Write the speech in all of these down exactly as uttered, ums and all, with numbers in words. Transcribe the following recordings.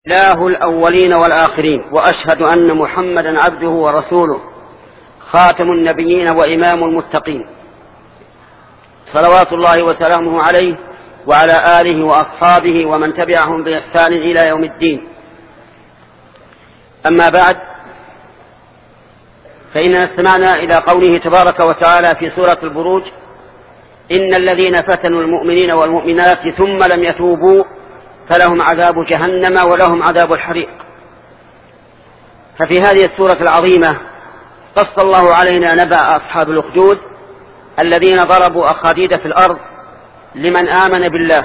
إله الأولين والآخرين، وأشهد أن محمدا عبده ورسوله خاتم النبيين وإمام المتقين، صلوات الله وسلامه عليه وعلى آله وأصحابه ومن تبعهم بإحسان إلى يوم الدين. أما بعد، فإننا استمعنا إلى قوله تبارك وتعالى في سورة البروج: إن الذين فتنوا المؤمنين والمؤمنات ثم لم يتوبوا فلهم عذاب جهنم ولهم عذاب الحريق. ففي هذه السورة العظيمة قص الله علينا نبأ أصحاب الأخدود الذين ضربوا أخاديد في الأرض لمن آمن بالله،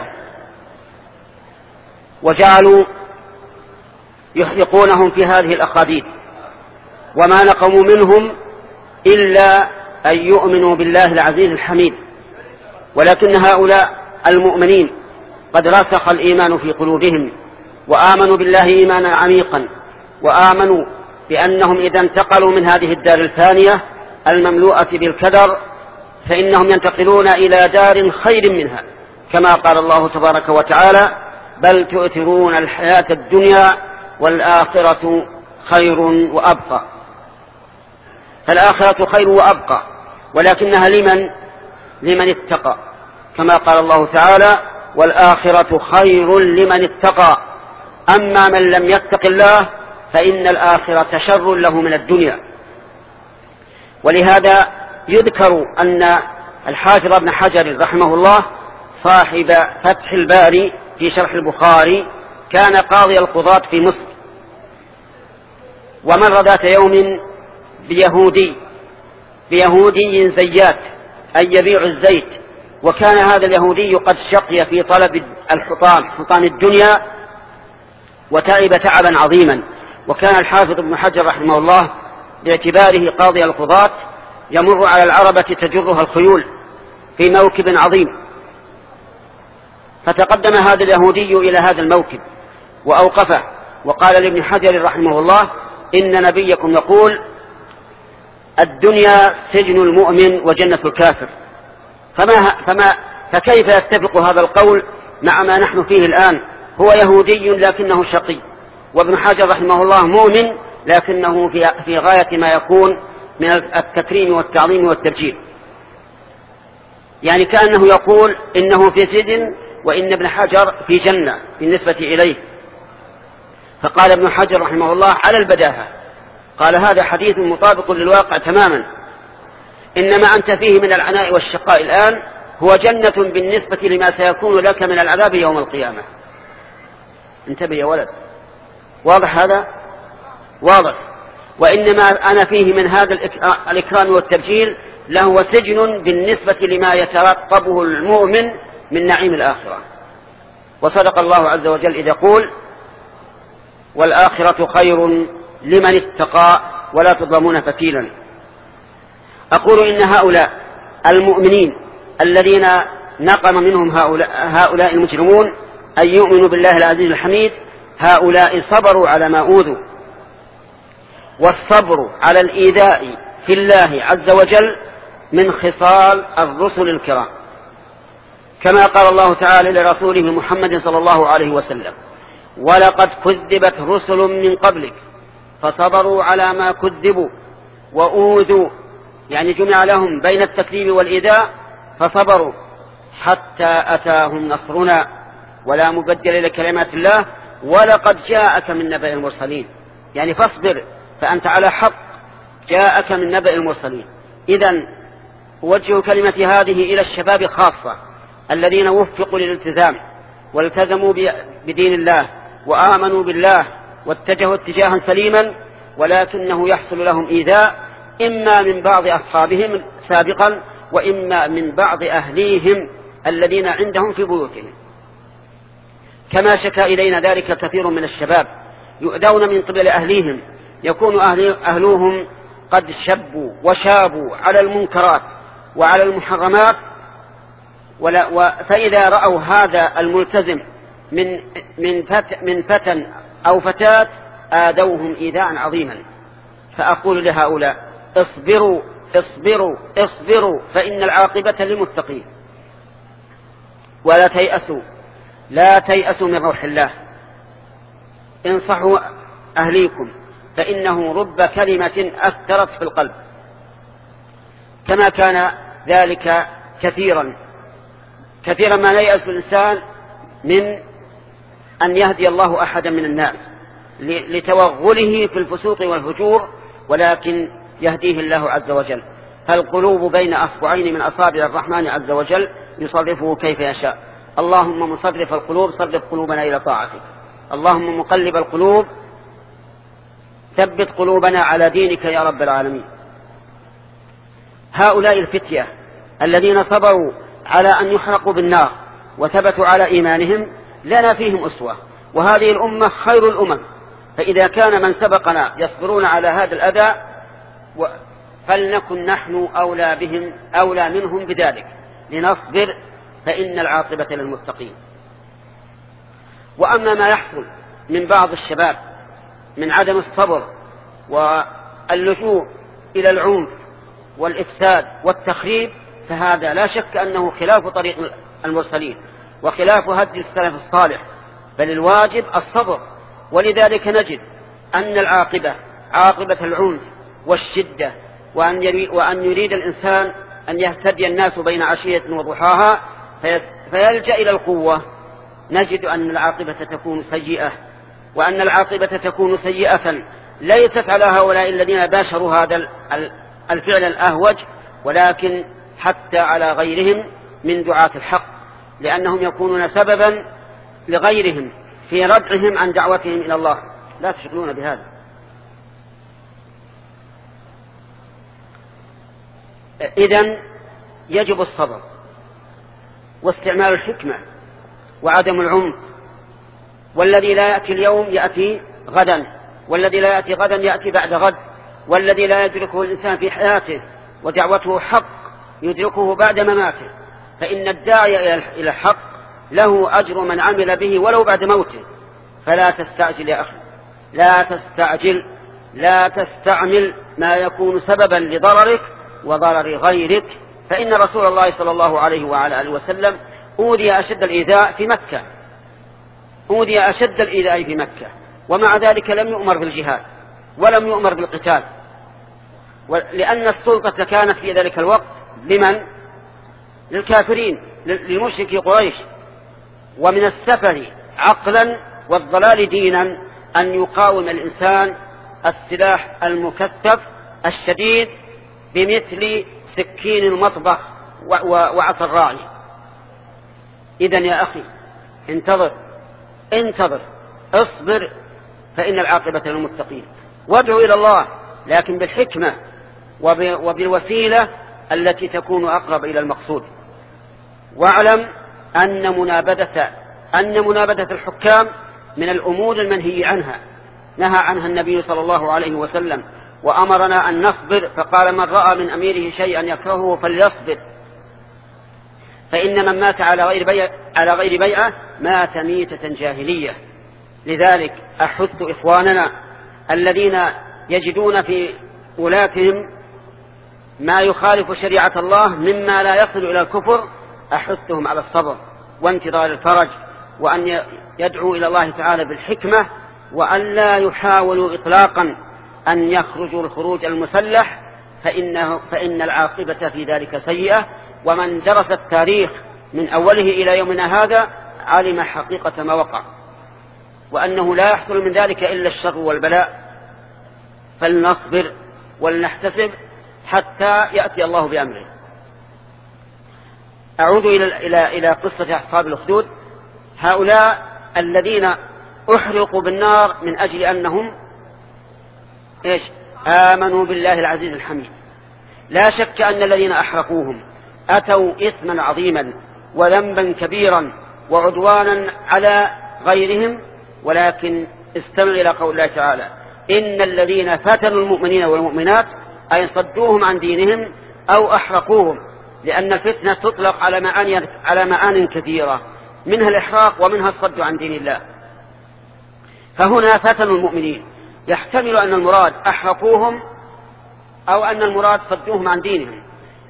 وجعلوا يحرقونهم في هذه الأخاديد، وما نقموا منهم إلا أن يؤمنوا بالله العزيز الحميد. ولكن هؤلاء المؤمنين قد رسخ الإيمان في قلوبهم، وآمنوا بالله إيمانا عميقا، وآمنوا بأنهم إذا انتقلوا من هذه الدار الثانية المملوءة بالكدر فإنهم ينتقلون إلى دار خير منها، كما قال الله تبارك وتعالى: بل تؤثرون الحياة الدنيا والآخرة خير وأبقى. فالآخرة خير وأبقى، ولكنها لمن لمن اتقى، كما قال الله تعالى: والآخرة خير لمن اتقى، أما من لم يتق الله فإن الآخرة شر له من الدنيا. ولهذا يذكر أن الحافظ ابن حجر رحمه الله صاحب فتح الباري في شرح البخاري كان قاضي القضاة في مصر، ومر ذات يوم بيهودي بيهودي زيات أي يبيع الزيت، وكان هذا اليهودي قد شقي في طلب الحطام حطام الدنيا وتعب تعبا عظيما. وكان الحافظ ابن حجر رحمه الله باعتباره قاضي القضاة يمر على العربة تجرها الخيول في موكب عظيم، فتقدم هذا اليهودي إلى هذا الموكب وأوقفه وقال لابن حجر رحمه الله: إن نبيكم يقول الدنيا سجن المؤمن وجنة الكافر، فما فما فكيف يتفق هذا القول مع ما نحن فيه الآن؟ هو يهودي لكنه شقي، وابن حجر رحمه الله مؤمن لكنه في في غاية ما يكون من التكريم والتعظيم والتبجيل، يعني كأنه يقول إنه في سجن وإن ابن حجر في جنة بالنسبة إليه. فقال ابن حجر رحمه الله على البداهة، قال: هذا حديث مطابق للواقع تماما، إنما أنت فيه من العناء والشقاء الآن هو جنة بالنسبة لما سيكون لك من العذاب يوم القيامة. انتبه يا ولد، واضح هذا؟ واضح. وإنما أنا فيه من هذا الإكرام والتبجيل لهو سجن بالنسبة لما يترقبه المؤمن من نعيم الآخرة. وصدق الله عز وجل إذ يقول: والآخرة خير لمن اتقى ولا تظلمون فتيلا. أقول إن هؤلاء المؤمنين الذين نقم منهم هؤلاء, هؤلاء المجرمون أن يؤمنوا بالله العزيز الحميد، هؤلاء صبروا على ما أوذوا، والصبر على الإيذاء في الله عز وجل من خصال الرسل الكرام، كما قال الله تعالى لرسوله محمد صلى الله عليه وسلم: ولقد كذبت رسل من قبلك فصبروا على ما كذبوا وأوذوا، يعني جمع لهم بين التكذيب والإيذاء فصبروا حتى أتاهم نصرنا ولا مبدل لكلمات الله ولقد جاءك من نبأ المرسلين، يعني فاصبر فأنت على حق، جاءك من نبأ المرسلين. إذن أوجه كلمة هذه إلى الشباب خاصة الذين وفقوا للالتزام والتزموا بدين الله وآمنوا بالله واتجهوا اتجاها سليما، ولكنه يحصل لهم إيذاء إما من بعض أصحابهم سابقا وإما من بعض أهليهم الذين عندهم في بيوتهم، كما شكى إلينا ذلك كثير من الشباب يؤذون من قبل أهليهم، يكون أهلوهم قد شبوا وشابوا على المنكرات وعلى المحرمات، فإذا رأوا هذا الملتزم من من فت من فتى أو فتاة آذوهم إيذاء عظيما. فأقول لهؤلاء: اصبروا اصبروا اصبروا فإن العاقبة للمتقين، ولا تيأسوا لا تيأسوا من روح الله، انصحوا أهليكم فإنه رب كلمة أثرت في القلب، كما كان ذلك كثيرا كثيرا ما ييأس الإنسان من أن يهدي الله أحدا من الناس لتوغله في الفسوق والفجور، ولكن يهديه الله عز وجل. فالقلوب بين أصبعين من أصابع الرحمن عز وجل يصرفه كيف يشاء. اللهم مصرف القلوب صرف قلوبنا إلى طاعتك، اللهم مقلب القلوب ثبت قلوبنا على دينك يا رب العالمين. هؤلاء الفتية الذين صبروا على أن يحرقوا بالنار وثبتوا على إيمانهم لنا فيهم أسوة، وهذه الأمة خير الأمم، فإذا كان من سبقنا يصبرون على هذا الأذى فلنكن نحن أولى بهم أولى منهم بذلك، لنصبر فإن العاقبة للمتقين. وأما ما يحصل من بعض الشباب من عدم الصبر واللجوء إلى العنف والإفساد والتخريب فهذا لا شك أنه خلاف طريق المرسلين وخلاف هدي السلف الصالح، بل الواجب الصبر. ولذلك نجد أن العاقبة عاقبة العنف والشدة، وأن يريد, وأن يريد الإنسان أن يهتدي الناس بين عشية وضحاها فيلجأ إلى القوة، نجد أن العاقبة تكون سيئة، وأن العاقبة تكون سيئة ليست على هؤلاء الذين باشروا هذا الفعل الأهوج، ولكن حتى على غيرهم من دعاة الحق، لأنهم يكونون سببا لغيرهم في ردعهم عن دعوتهم إلى الله. لا تشغلون بهذا. إذن يجب الصبر واستعمال الحكمة وعدم العنف، والذي لا يأتي اليوم يأتي غدا، والذي لا يأتي غدا يأتي بعد غد، والذي لا يدركه الإنسان في حياته ودعوته حق يدركه بعد مماته، فإن الداعي إلى الحق له أجر من عمل به ولو بعد موته. فلا تستعجل يا أخي، لا تستعجل، لا تستعمل ما يكون سببا لضررك وضرر غيرك، فإن رسول الله صلى الله عليه وعلى آله وسلم أوذي أشد الإيذاء في مكة، أوذي أشد الإيذاء في مكة، ومع ذلك لم يؤمر بالجهاد ولم يؤمر بالقتال، لأن السلطة كانت في ذلك الوقت لمن؟ للكافرين، للمشركي قريش. ومن السفه عقلا والضلال دينا أن يقاوم الإنسان السلاح المكثف الشديد بمثل سكين المطبخ وعصا الراعي. إذن يا أخي انتظر انتظر اصبر، فإن العاقبة للمتقين، وادعو إلى الله لكن بالحكمة وبالوسيلة التي تكون أقرب إلى المقصود. واعلم أن منابذة أن منابذة الحكام من الأمور المنهي عنها، نهى عنها النبي صلى الله عليه وسلم وأمرنا أن نصبر، فقال من رأى من أميره شيئا يكرهه فليصبر، فإن من مات على غير بيعة, على غير بيعة مات ميتة جاهلية. لذلك أحث إخواننا الذين يجدون في ولاتهم ما يخالف شريعة الله مما لا يصل إلى الكفر، أحثهم على الصبر وانتظار الفرج، وأن يدعوا إلى الله تعالى بالحكمة، وأن لا يحاولوا إطلاقا أن يخرجوا الخروج المسلح، فإنه فإن العاقبة في ذلك سيئة. ومن درس التاريخ من أوله إلى يومنا هذا علم حقيقة ما وقع، وأنه لا يحصل من ذلك إلا الشر والبلاء. فلنصبر ولنحتسب حتى يأتي الله بأمره. أعود إلى, إلى, إلى قصة أصحاب الأخدود، هؤلاء الذين أحرقوا بالنار من أجل أنهم إيش؟ آمنوا بالله العزيز الحميد. لا شك أن الذين أحرقوهم أتوا إثما عظيما وذنبا كبيرا وعدوانا على غيرهم، ولكن استمع إلى قول الله تعالى: إن الذين فتنوا المؤمنين والمؤمنات أي صدوهم عن دينهم أو أحرقوهم، لأن الفتنة تطلق على معاني على معان كثيرة، منها الإحراق ومنها الصد عن دين الله. فهنا فتنوا المؤمنين، يحتمل أن المراد أحرقوهم أو أن المراد صدوهم عن دينهم،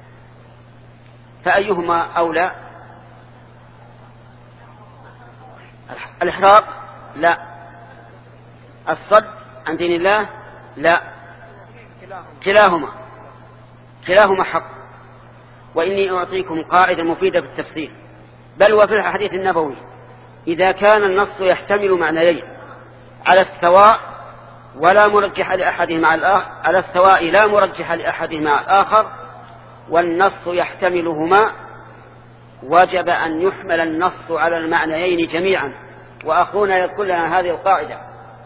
فأيهما أولى؟ الإحراق لا، الصد عن دين الله؟ لا، كلاهما كلاهما حق. وإني أعطيكم قاعدة مفيدة في التفسير، بل وفي الحديث النبوي: إذا كان النص يحتمل معنيين على السواء ولا مرجح لأحدهما على الآخر، على السواء لا مرجح لأحدهما على الآخر، والنص يحتملهما، وجب أن يحمل النص على المعنيين جميعا. وأخونا يذكر لنا هذه القاعدة.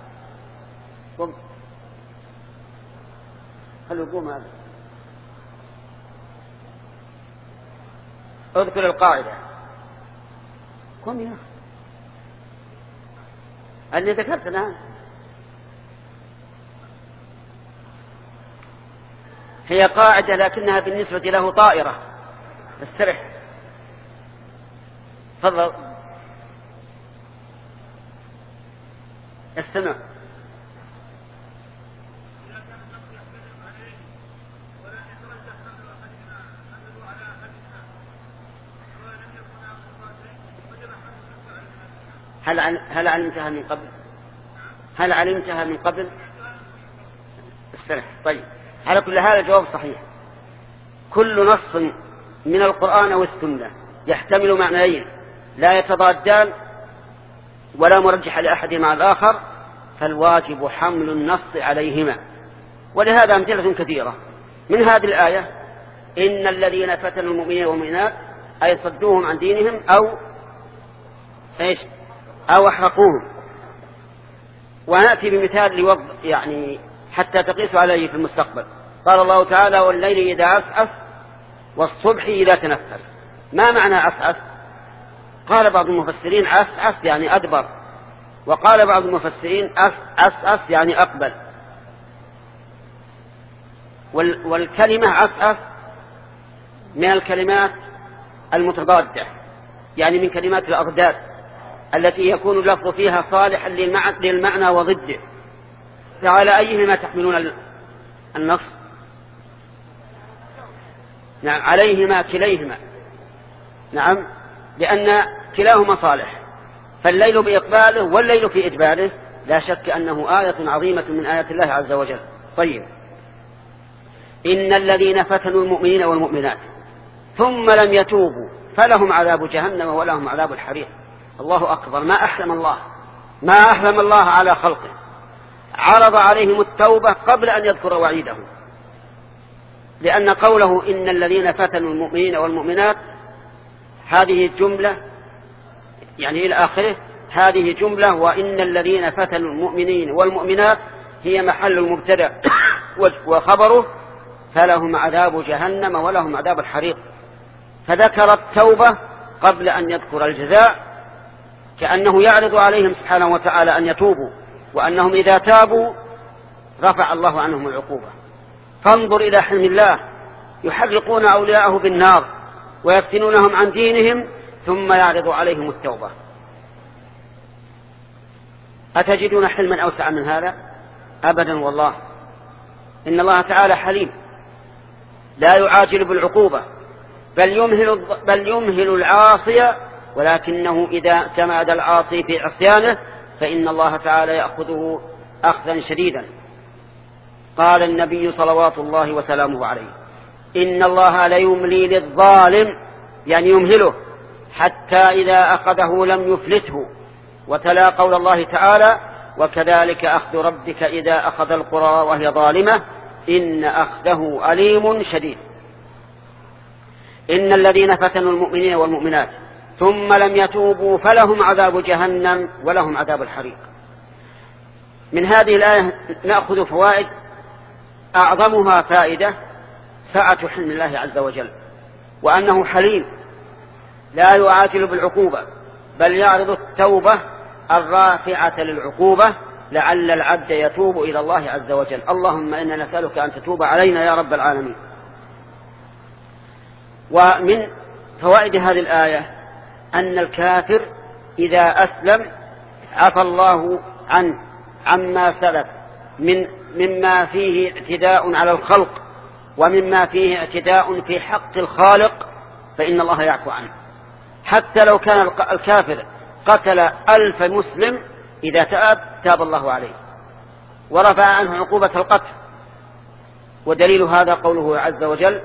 خلوا يقوم هذا، اذكر القاعدة. قم يا أخي، اللي ذكرت الآن هي قاعدة لكنها بالنسبة له طائرة. استرح، تفضل استمع. هل هل علمتها من قبل؟ هل علمتها من قبل؟ استرح. طيب، على كل هذا الجواب صحيح. كل نص من القرآن والسنة يحتمل معنيين لا يتضادان ولا مرجح لأحدهما على الآخر، فالواجب حمل النص عليهما. ولهذا أمثلة كثيرة من هذه الآية: إن الذين فتنوا المؤمنين والمؤمنات أي صدوهم عن دينهم أو إيش أو أحرقوهم. ونأتي بمثال لوضع يعني حتى تقيسوا عليه في المستقبل. قال الله تعالى: والليل إذا عسعس والصبح إذا تنفس. ما معنى عسعس؟ قال بعض المفسرين عسعس يعني أدبر، وقال بعض المفسرين عسعس يعني أقبل. والكلمة عسعس من الكلمات المتضادة، يعني من كلمات الأضداد التي يكون اللفظ فيها صالحا للمعنى وضده. فعلى أيهما تحملون النص؟ نعم، عليهما كليهما. نعم، لأن كلاهما صالح، فالليل بإقباله والليل في إدباره لا شك أنه آية عظيمة من آيات الله عز وجل. طيب، إن الذين فتنوا المؤمنين والمؤمنات ثم لم يتوبوا فلهم عذاب جهنم ولهم عذاب الحريق. الله أكبر، ما أحلم الله، ما أحلم الله على خلقه. عرض عليهم التوبة قبل أن يذكر وعيده، لأن قوله إن الذين فتنوا المؤمنين والمؤمنات هذه الجملة يعني إلى آخره هذه جملة، وإن الذين فتنوا المؤمنين والمؤمنات هي محل المبتدأ وخبره فلهم عذاب جهنم ولهم عذاب الحريق. فذكر التوبة قبل أن يذكر الجزاء، كأنه يعرض عليهم سبحانه وتعالى أن يتوبوا، وأنهم إذا تابوا رفع الله عنهم العقوبة. فانظر إلى حلم الله، يحرقون أولياءه بالنار ويفتنونهم عن دينهم ثم يعرض عليهم التوبة. أتجدون حلما أوسع من هذا؟ أبدا والله. إن الله تعالى حليم لا يعاجل بالعقوبة، بل يمهل, بل يمهل العاصي، ولكنه إذا اعتمد العاصي في عصيانه فإن الله تعالى يأخذه أخذا شديدا. قال النبي صلوات الله وسلامه عليه: إن الله ليملي للظالم، يعني يمهله حتى إذا أخذه لم يفلته. وتلا قول الله تعالى: وكذلك أخذ ربك إذا أخذ القرى وهي ظالمة إن أخذه أليم شديد. إن الذين فتنوا المؤمنين والمؤمنات ثم لم يتوبوا فلهم عذاب جهنم ولهم عذاب الحريق. من هذه الآية نأخذ فوائد، أعظمها فائدة سعة حلم الله عز وجل، وأنه حليم لا يعاجل بالعقوبة، بل يعرض التوبة الرافعة للعقوبة لعل العبد يتوب إلى الله عز وجل. اللهم إنا نسألك أن تتوب علينا يا رب العالمين. ومن فوائد هذه الآية أن الكافر إذا أسلم عفى الله عنه عما سلف من مما فيه اعتداء على الخلق ومما فيه اعتداء في حق الخالق، فإن الله يعفو عنه. حتى لو كان الكافر قتل ألف مسلم إذا تاب تاب الله عليه. ورفع عنه عقوبة القتل. ودليل هذا قوله عز وجل،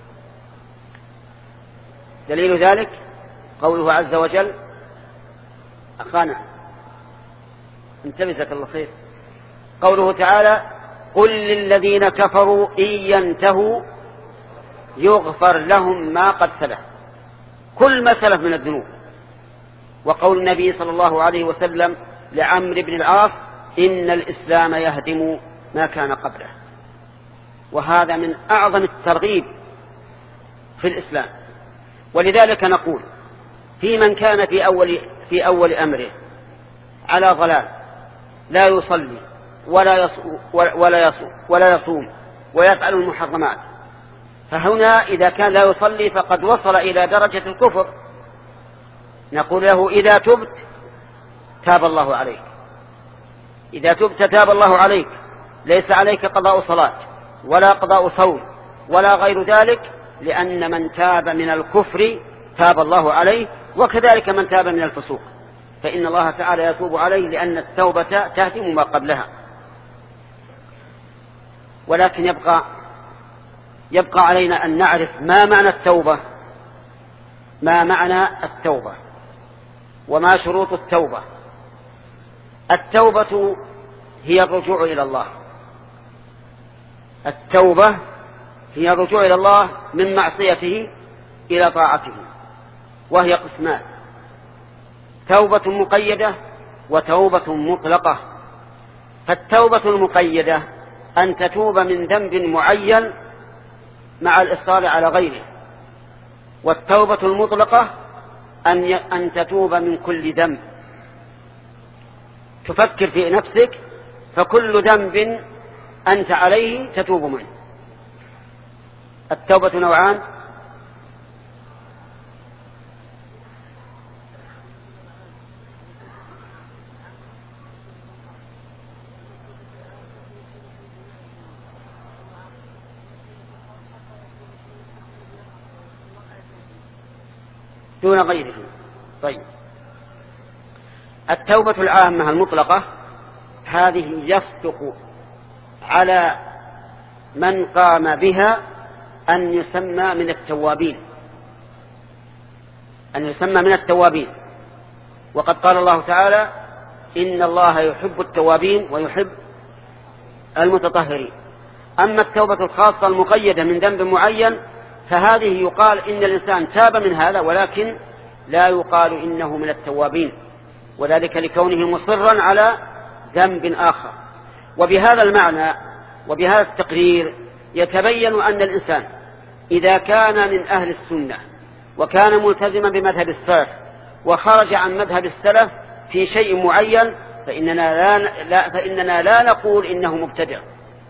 دليل ذلك قوله عز وجل، أخانا انتبه جزاك الله خير، قوله تعالى: قل للذين كفروا إن ينتهوا يغفر لهم ما قد سلف، كل ما سلف من الذنوب. وقول النبي صلى الله عليه وسلم لعمرو بن العاص: إن الإسلام يهدم ما كان قبله. وهذا من أعظم الترغيب في الإسلام. ولذلك نقول في من كان في أول, في أول أمره على ضلال، لا يصلي ولا يصوم ولا يصوم, ولا يصوم ويفعل المحرمات، فهنا إذا كان لا يصلي فقد وصل إلى درجة الكفر، نقول له: إذا تبت تاب الله عليك، إذا تبت تاب الله عليك، ليس عليك قضاء صلاة ولا قضاء صوم ولا غير ذلك، لأن من تاب من الكفر تاب الله عليه، وكذلك من تاب من الفسوق، فإن الله تعالى يتوب عليه، لأن التوبة تهدم ما قبلها. ولكن يبقى يبقى علينا أن نعرف ما معنى التوبة، ما معنى التوبة وما شروط التوبة. التوبة هي الرجوع إلى الله، التوبة هي الرجوع إلى الله من معصيته إلى طاعته، وهي قسمان: توبة مقيدة وتوبة مطلقة. فالتوبة المقيدة أن تتوب من ذنب معين مع الإصرار على غيره، والتوبة المطلقة أن أن تتوب من كل ذنب. تفكر في نفسك فكل ذنب أنت عليه تتوب منه. التوبة نوعان: دون غيره. طيب، التوبة العامة المطلقة هذه يصدق على من قام بها أن يسمى من التوابين، أن يسمى من التوابين. وقد قال الله تعالى: إن الله يحب التوابين ويحب المتطهرين. أما التوبة الخاصة المقيدة من ذنب معين فهذه يقال إن الإنسان تاب من هذا، ولكن لا يقال إنه من التوابين، وذلك لكونه مصرا على ذنب آخر. وبهذا المعنى وبهذا التقرير يتبين أن الإنسان إذا كان من أهل السنة وكان ملتزما بمذهب السلف وخرج عن مذهب السلف في شيء معين فإننا لا, لا, فإننا لا نقول إنه مبتدع.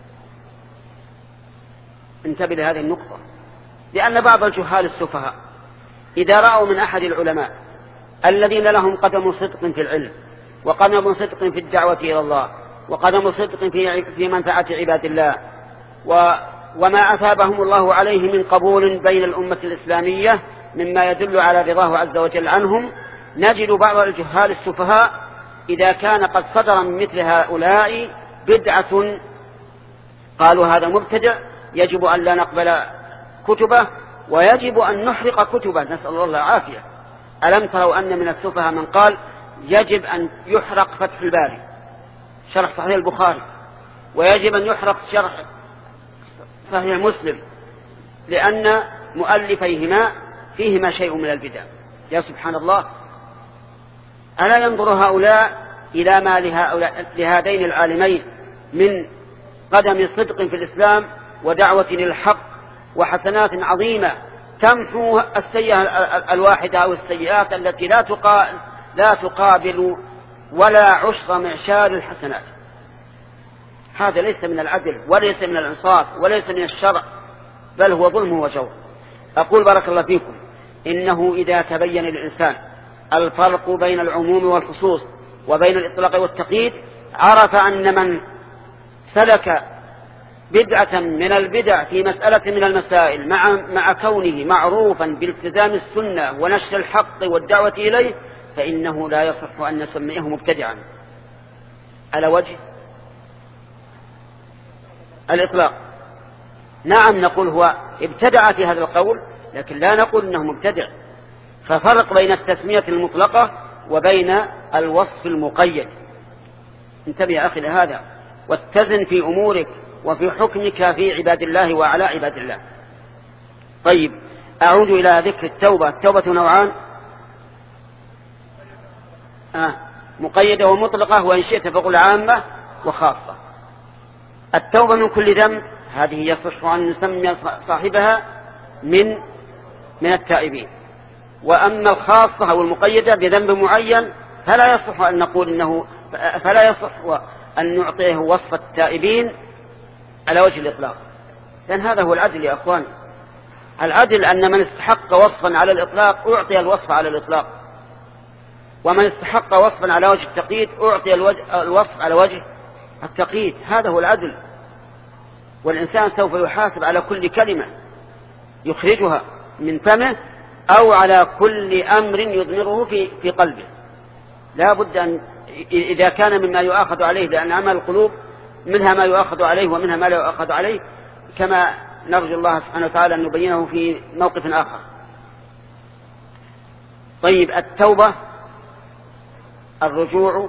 انتبه لهذه النقطة، لأن بعض الجهال السفهاء إذا رأوا من أحد العلماء الذين لهم قدم صدق في العلم وقدم صدق في الدعوة إلى الله وقدم صدق في في منفعة عباد الله وما أثابهم الله عليه من قبول بين الأمة الإسلامية مما يدل على رضاه عز وجل عنهم، نجد بعض الجهال السفهاء إذا كان قد صدر من مثل هؤلاء بدعة قالوا هذا مبتدع يجب أن لا نقبل كتبه ويجب أن نحرق كتبه، نسأل الله العافية. ألم تروا أن من السفهاء من قال يجب أن يحرق فتح الباري شرح صحيح البخاري، ويجب أن يحرق شرح صحيح مسلم، لأن مؤلفيهما فيهما شيء من البدع. يا سبحان الله، ألا ينظر هؤلاء إلى ما لهؤلاء لهذين العالمين من قدم صدق في الإسلام ودعوة للحق وحسنات عظيمة تمحو السيئة الواحدة أو السيئات التي لا تقابل, لا تقابل ولا عشر معشار الحسنات. هذا ليس من العدل وليس من الإنصاف وليس من الشرع، بل هو ظلم وجور. أقول بارك الله فيكم إنه إذا تبين للإنسان الفرق بين العموم والخصوص وبين الإطلاق والتقييد عرف أن من سلك بدعة من البدع في مسألة من المسائل مع, مع كونه معروفا بالتزام السنة ونشر الحق والدعوة إليه فإنه لا يصح أن نسميه مبتدعا على وجه الإطلاق. نعم نقول هو ابتدع في هذا القول، لكن لا نقول إنه مبتدع. ففرق بين التسمية المطلقة وبين الوصف المقيد. انتبه يا أخي لهذا، واتزن في أمورك وفي حكمك في عباد الله وعلى عباد الله. طيب، أعود إلى ذكر التوبة. التوبة نوعان: آه مقيدة ومطلقة، وإن شئت فقل عامة وخاصة. التوبة من كل ذنب هذه يصح أن نسمي صاحبها من من التائبين. وأما الخاصة أو المقيدة بذنب معين فلا يصح أن نقول إنه فلا يصح أن نعطيه وصف التائبين على وجه الإطلاق، لأن هذا هو العدل يا أخوان. العدل أن من استحق وصفا على الإطلاق أعطي الوصف على الإطلاق، ومن استحق وصفا على وجه التقييد أعطي الوصف على وجه التقييد. هذا هو العدل. والإنسان سوف يحاسب على كل كلمة يخرجها من فمه أو على كل أمر يضمره في في قلبه. لا بد أن إذا كان مما يؤاخذ عليه، لأن عمل القلوب منها ما يؤاخذ عليه ومنها ما لا يؤاخذ عليه، كما نرجو الله سبحانه وتعالى أن نبينه في موقف آخر. طيب، التوبة الرجوع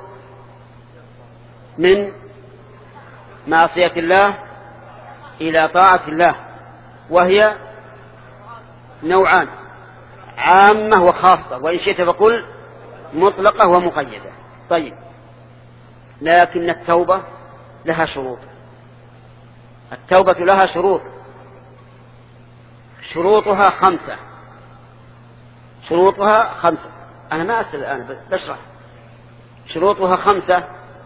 من معصية الله إلى طاعة الله، وهي نوعان: عامة وخاصة، وإن شئت فقل مطلقة ومقيدة. طيب، لكن التوبة لها شروط. التوبة لها شروط، شروطها خمسة. شروطها خمسة أنا ما أسأل الآن بشرح. شروطها خمسة.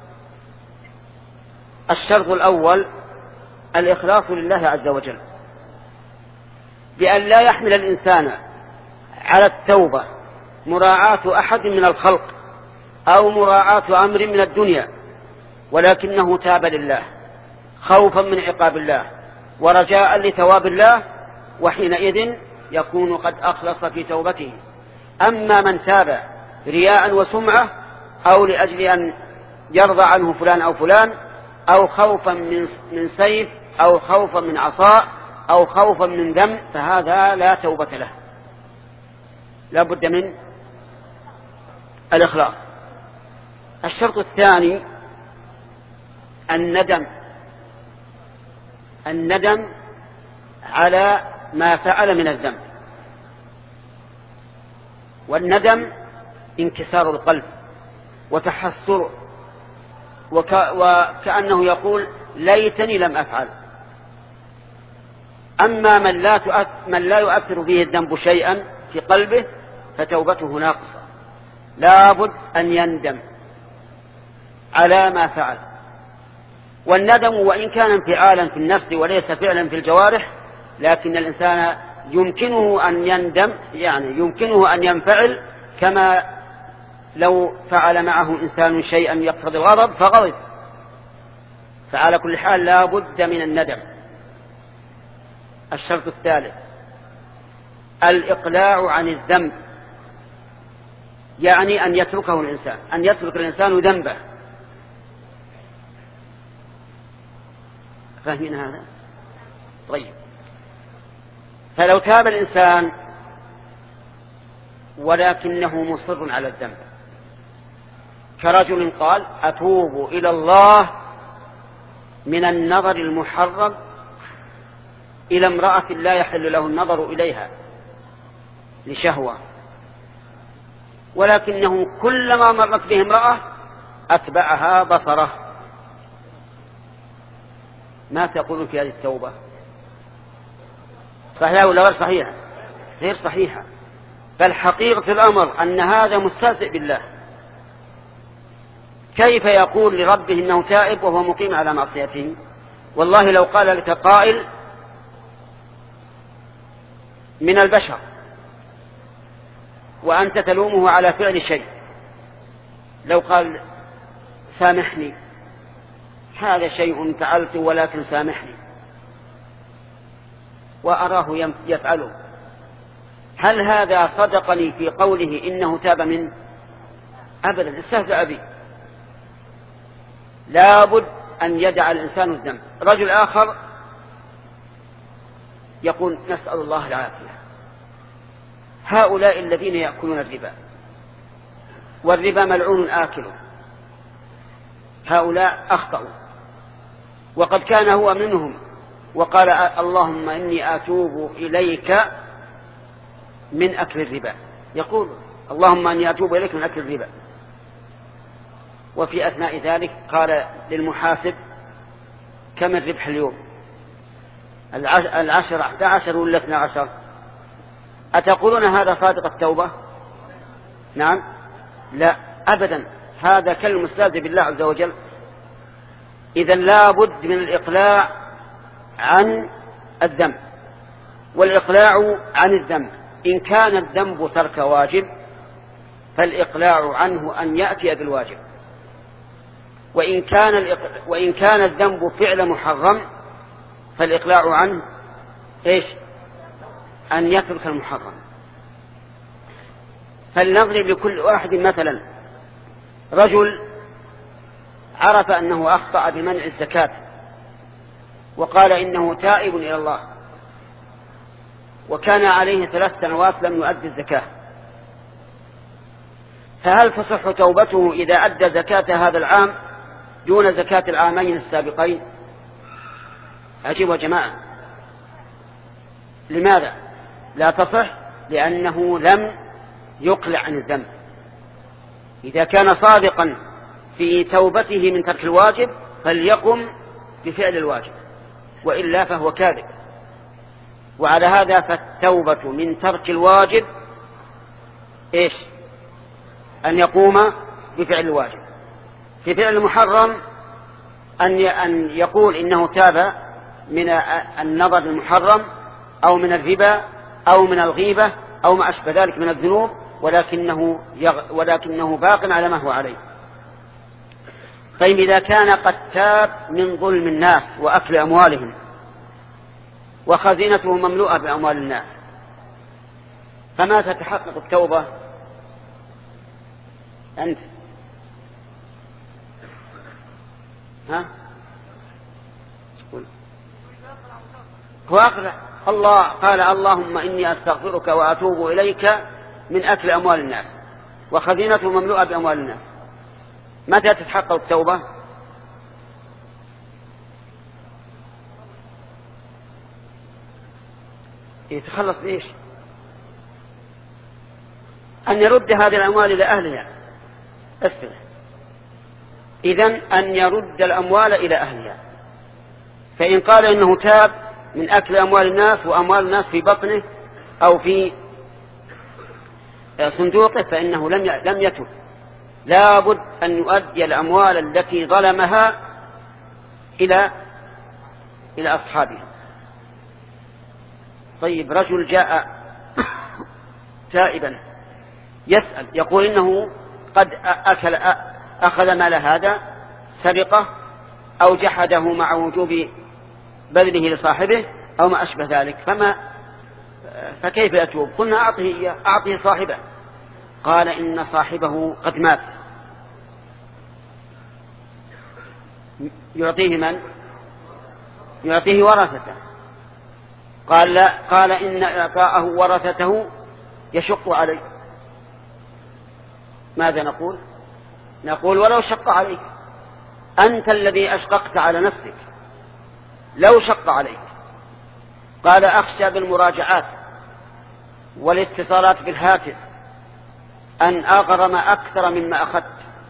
الشرط الأول الإخلاص لله عز وجل، بأن لا يحمل الإنسان على التوبة مراعاة أحد من الخلق أو مراعاة أمر من الدنيا، ولكنه تاب لله خوفا من عقاب الله ورجاء لثواب الله، وحينئذ يكون قد أخلص في توبته. أما من تاب رياء وسمعة أو لأجل أن يرضى عنه فلان أو فلان، أو خوفا من من سيف أو خوفا من عصا أو خوفا من دم، فهذا لا توبة له، لا بد من الإخلاص. الشرط الثاني الندم، الندم على ما فعل من الذنب. والندم انكسار القلب وتحسره، وك وكأنه يقول ليتني لم أفعل. أما من لا, من لا يؤثر فيه الذنب شيئا في قلبه فتوبته ناقصة، لا بد أن يندم على ما فعل. والندم وإن كان انفعالا في النفس وليس فعلا في الجوارح، لكن الإنسان يمكنه أن يندم، يعني يمكنه أن ينفعل، كما لو فعل معه إنسان شيئا يقتضي الغضب فغضب. فعلى كل حال لا بد من الندم. الشرط الثالث الإقلاع عن الذنب، يعني أن يتركه الإنسان، أن يترك الإنسان ذنبه. فاهمين هذا؟ طيب، فلو تاب الإنسان ولكنه مصر على الذنب، كرجل قال أتوب إلى الله من النظر المحرم إلى امرأة لا يحل له النظر إليها لشهوة، ولكنه كلما مرت به امرأة أتبعها بصره. ما تقولون في هذه التوبة؟ صحيحة ولا غير صحيحة؟ غير صحيحة. بل حقيقة الأمر أن هذا مستهزئ بالله. كيف يقول لربه إنه تائب وهو مقيم على معصيته؟ والله لو قال لك قائل من البشر وأنت تلومه على فعل شيء، لو قال سامحني هذا شيء فعلت ولكن سامحني، وأراه يفعله، هل هذا صدقني في قوله إنه تاب منه؟ أبدا، استهزأ بي. لا بد أن يدع الإنسان الذنب. رجل آخر يقول نسأل الله العافية. هؤلاء الذين يأكلون الربا والربا ملعون آكله، هؤلاء أخطأوا، وقد كان هو منهم وقال اللهم إني أتوب إليك من أكل الربا، يقول اللهم إني أتوب إليك من أكل الربا. وفي أثناء ذلك قال للمحاسب كم الربح اليوم؟ العشر أحد عشر ولا اثنى عشر؟ أتقولون هذا صادق التوبة؟ نعم لا أبدا، هذا كالمستهزئ بالله عز وجل. إذن لا بد من الإقلاع عن الذنب، والإقلاع عن الذنب إن كان الذنب ترك واجب فالإقلاع عنه أن يأتي بالواجب، وإن كان, وإن كان الذنب فعل محرم فالإقلاع عنه إيش؟ أن يترك المحرم. فلنضرب لكل واحد مثلا، رجل عرف أنه أخطأ بمنع الزكاة وقال إنه تائب إلى الله، وكان عليه ثلاث سنوات لم يؤدي الزكاة، فهل تصح توبته إذا أدى زكاة هذا العام دون زكاة العامين السابقين؟ أجيب يا جماعة، لماذا لا تصح؟ لأنه لم يقلع عن الذنب. إذا كان صادقا في توبته من ترك الواجب فليقم بفعل الواجب، وإلا فهو كاذب. وعلى هذا فالتوبة من ترك الواجب إيش؟ أن يقوم بفعل الواجب. في فعل المحرم أن يقول إنه تاب من النظر المحرم أو من الربا أو من الغيبة أو ما أشبه ذلك من الذنوب، ولكنه, يغ... ولكنه باق على ما هو عليه. طيب إذا كان قد تاب من ظلم الناس وأكل أموالهم وخزينته مملوءة بأموال الناس، فما تتحقق التوبة؟ أنت ها هو أقلع. الله قال اللهم إني أستغفرك وأتوب إليك من أكل أموال الناس وخزينته مملوءة بأموال الناس. متى تتحقق التوبة؟ يتخلص إيش؟ أن يرد هذه الأموال إلى أهلها. أسفل إذن أن يرد الأموال إلى أهلها. فإن قال إنه تاب من أكل أموال الناس وأموال الناس في بطنه أو في صندوقه فإنه لم لم يتب، لا بد أن يؤدي الأموال التي ظلمها إلى إلى أصحابها. طيب رجل جاء تائبا يسأل يقول إنه قد أكل أخذ مال هذا سرقة أو جحده مع وجوب بذله لصاحبه أو ما أشبه ذلك، فما فكيف يتوب؟ قلنا أعطه, أعطه صاحبه. قال إن صاحبه قد مات. يعطيه من؟ يعطيه ورثته. قال لا، قال إن إعطاءه ورثته يشق عليه. ماذا نقول؟ نقول ولو شق عليك، أنت الذي أشققت على نفسك، لو شق عليك. قال أخشى بالمراجعات والاتصالات بالهاتف أن أغرم أكثر مما أخذت.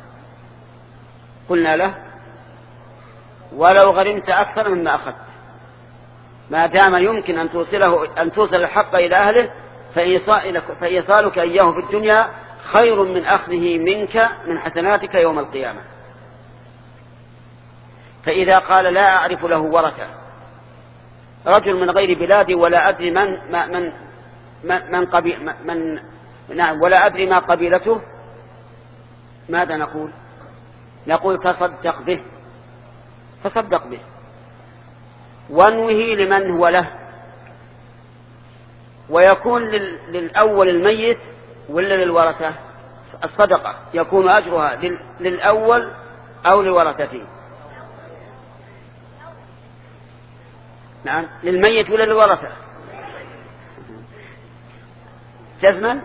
قلنا له ولو غرمت أكثر مما أخذت ما دام يمكن أن توصله أن توصل الحق إلى أهله فإيصالك إياه في الدنيا خير من أخذه منك من حسناتك يوم القيامة. فإذا قال لا أعرف له ورثة، رجل من غير بلادي ولا أدري من من من, من, قبي من نعم ولا أدري ما قبيلته، ماذا نقول؟ نقول تصدق به، تصدق به وانوه لمن هو له، ويكون للأول الميت ولا للورثة؟ الصدقة يكون أجرها للأول أو لورثته؟ نعم للميت ولا للورثة؟ جزما.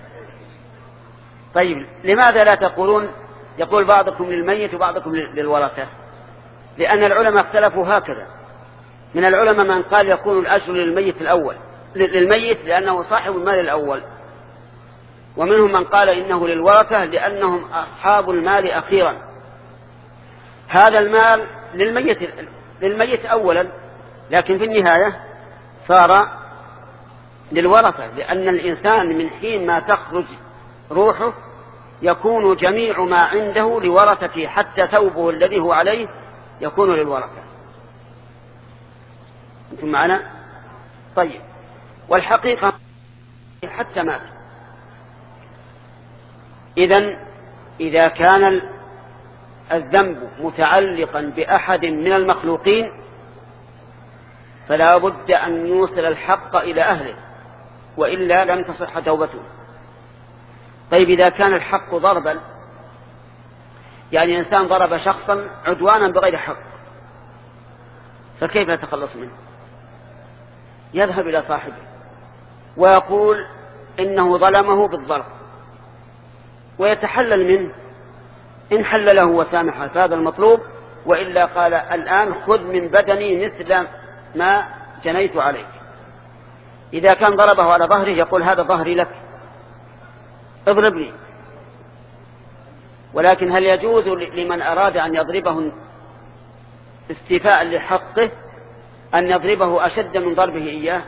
طيب لماذا لا تقولون يقول بعضكم للميت وبعضكم للورثة؟ لأن العلماء اختلفوا هكذا. من العلماء من قال يكون الأجر للميت الأول للميت لأنه صاحب المال الأول، ومنهم من قال إنه للورثة لأنهم أصحاب المال أخيرا. هذا المال للميت للميت أولا، لكن في النهاية صار للورثة، لأن الإنسان من حين ما تخرج روحه يكون جميع ما عنده لورثته، حتى ثوبه الذي هو عليه يكون للورثة. أنتم معنا؟ طيب، والحقيقة حتى مات. إذن إذا كان الذنب متعلقا بأحد من المخلوقين فلا بد أن يوصل الحق إلى أهله، وإلا لم تصح توبته. طيب إذا كان الحق ضربا، يعني إنسان ضرب شخصا عدوانا بغير حق، فكيف يتخلص منه؟ يذهب إلى صاحبه ويقول إنه ظلمه بالضرب ويتحلل منه، إن حلله وسامحه فهذا المطلوب، وإلا قال الآن خذ من بدني مثل ما جنيت عليك. إذا كان ضربه على ظهره يقول هذا ظهري لك اضربني. ولكن هل يجوز لمن أراد أن يضربه استيفاء لحقه أن يضربه أشد من ضربه إياه؟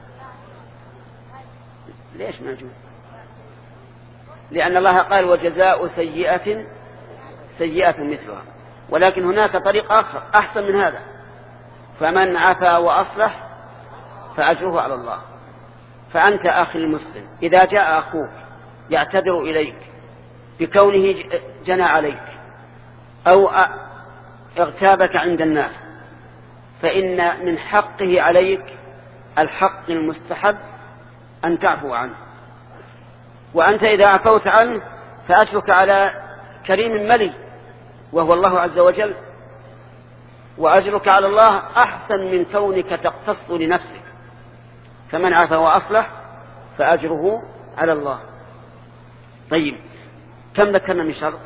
ليش ما يجوز؟ لأن الله قال وجزاء سيئة سيئة مثلها. ولكن هناك طريق آخر أحسن من هذا، فمن عفا وأصلح فأجره على الله. فأنت أخي المسلم إذا جاء أخوك يعتذر إليك بكونه جنى عليك أو اغتابك عند الناس، فإن من حقه عليك الحق المستحب أن تعفو عنه. وأنت إذا عفوت عنه فأجرك على كريم ملي وهو الله عز وجل، وأجرك على الله أحسن من كونك تقتص لنفسك. فمن عفا وأصلح فأجره على الله. طيب كم ذكرنا من شرط؟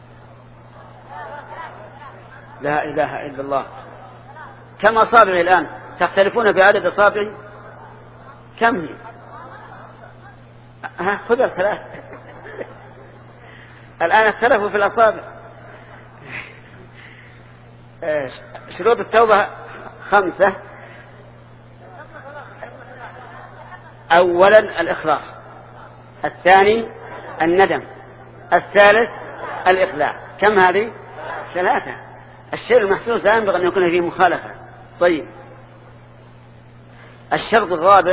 لا إله إلا الله. كم أصابع الآن؟ تختلفون بعدد أصابع؟ كم هي؟ ها خذ الثلاث. الآن اختلفوا في الأصابع. شروط التوبة خمسة. أولا الإخلاص، الثاني الندم، الثالث الإقلاع. كم هذه؟ ثلاثة. الشيء المحسوس لا ينبغي أن يكون فيه مخالفة. طيب الشرط الرابع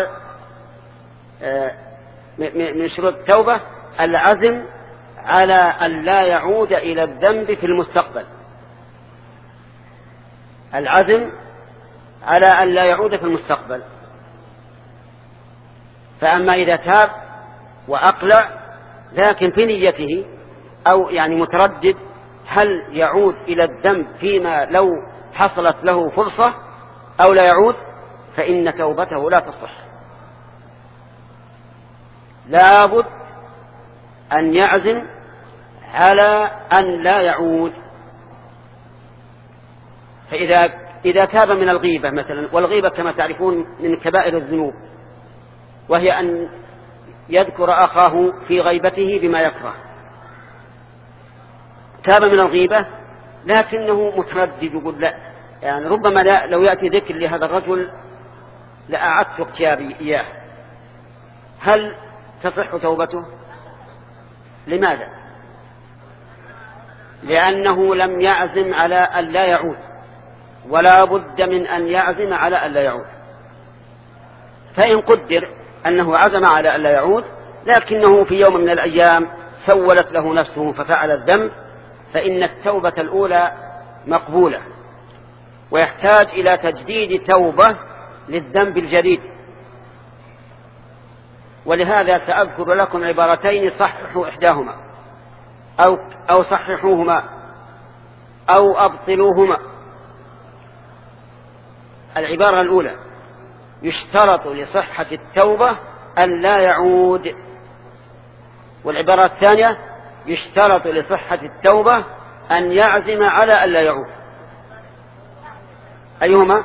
من شروط التوبة العزم على أن لا يعود إلى الذنب في المستقبل. العزم على أن لا يعود في المستقبل. فأما إذا تاب وأقلع لكن في نيته أو يعني متردد هل يعود إلى الذنب فيما لو حصلت له فرصة أو لا يعود، فإن توبته لا تصح. لابد أن يعزم على أن لا يعود. فإذا إذا تاب من الغيبة مثلا، والغيبة كما تعرفون من كبائر الذنوب، وهي أن يذكر أخاه في غيبته بما يكره. تاب من الغيبة لكنه متردد يقول لا، يعني ربما لا لو يأتي ذكر لهذا الرجل لأعدت اغتيابي إياه. هل تصح توبته؟ لماذا؟ لأنه لم يعزم على أن لا يعود، ولا بد من أن يعزم على أن لا يعود. فإن قدر أنه عزم على أن لا يعود لكنه في يوم من الأيام سولت له نفسه ففعل الذنب، فإن التوبة الأولى مقبولة، ويحتاج إلى تجديد توبة للذنب الجديد. ولهذا سأذكر لكم عبارتين صححوا إحداهما أو, أو صححوهما أو أبطلوهما. العبارة الأولى: يشترط لصحة التوبة أن لا يعود والعبارة الثانية يشترط لصحة التوبة أن يعزم على ألا يعود. أيهما؟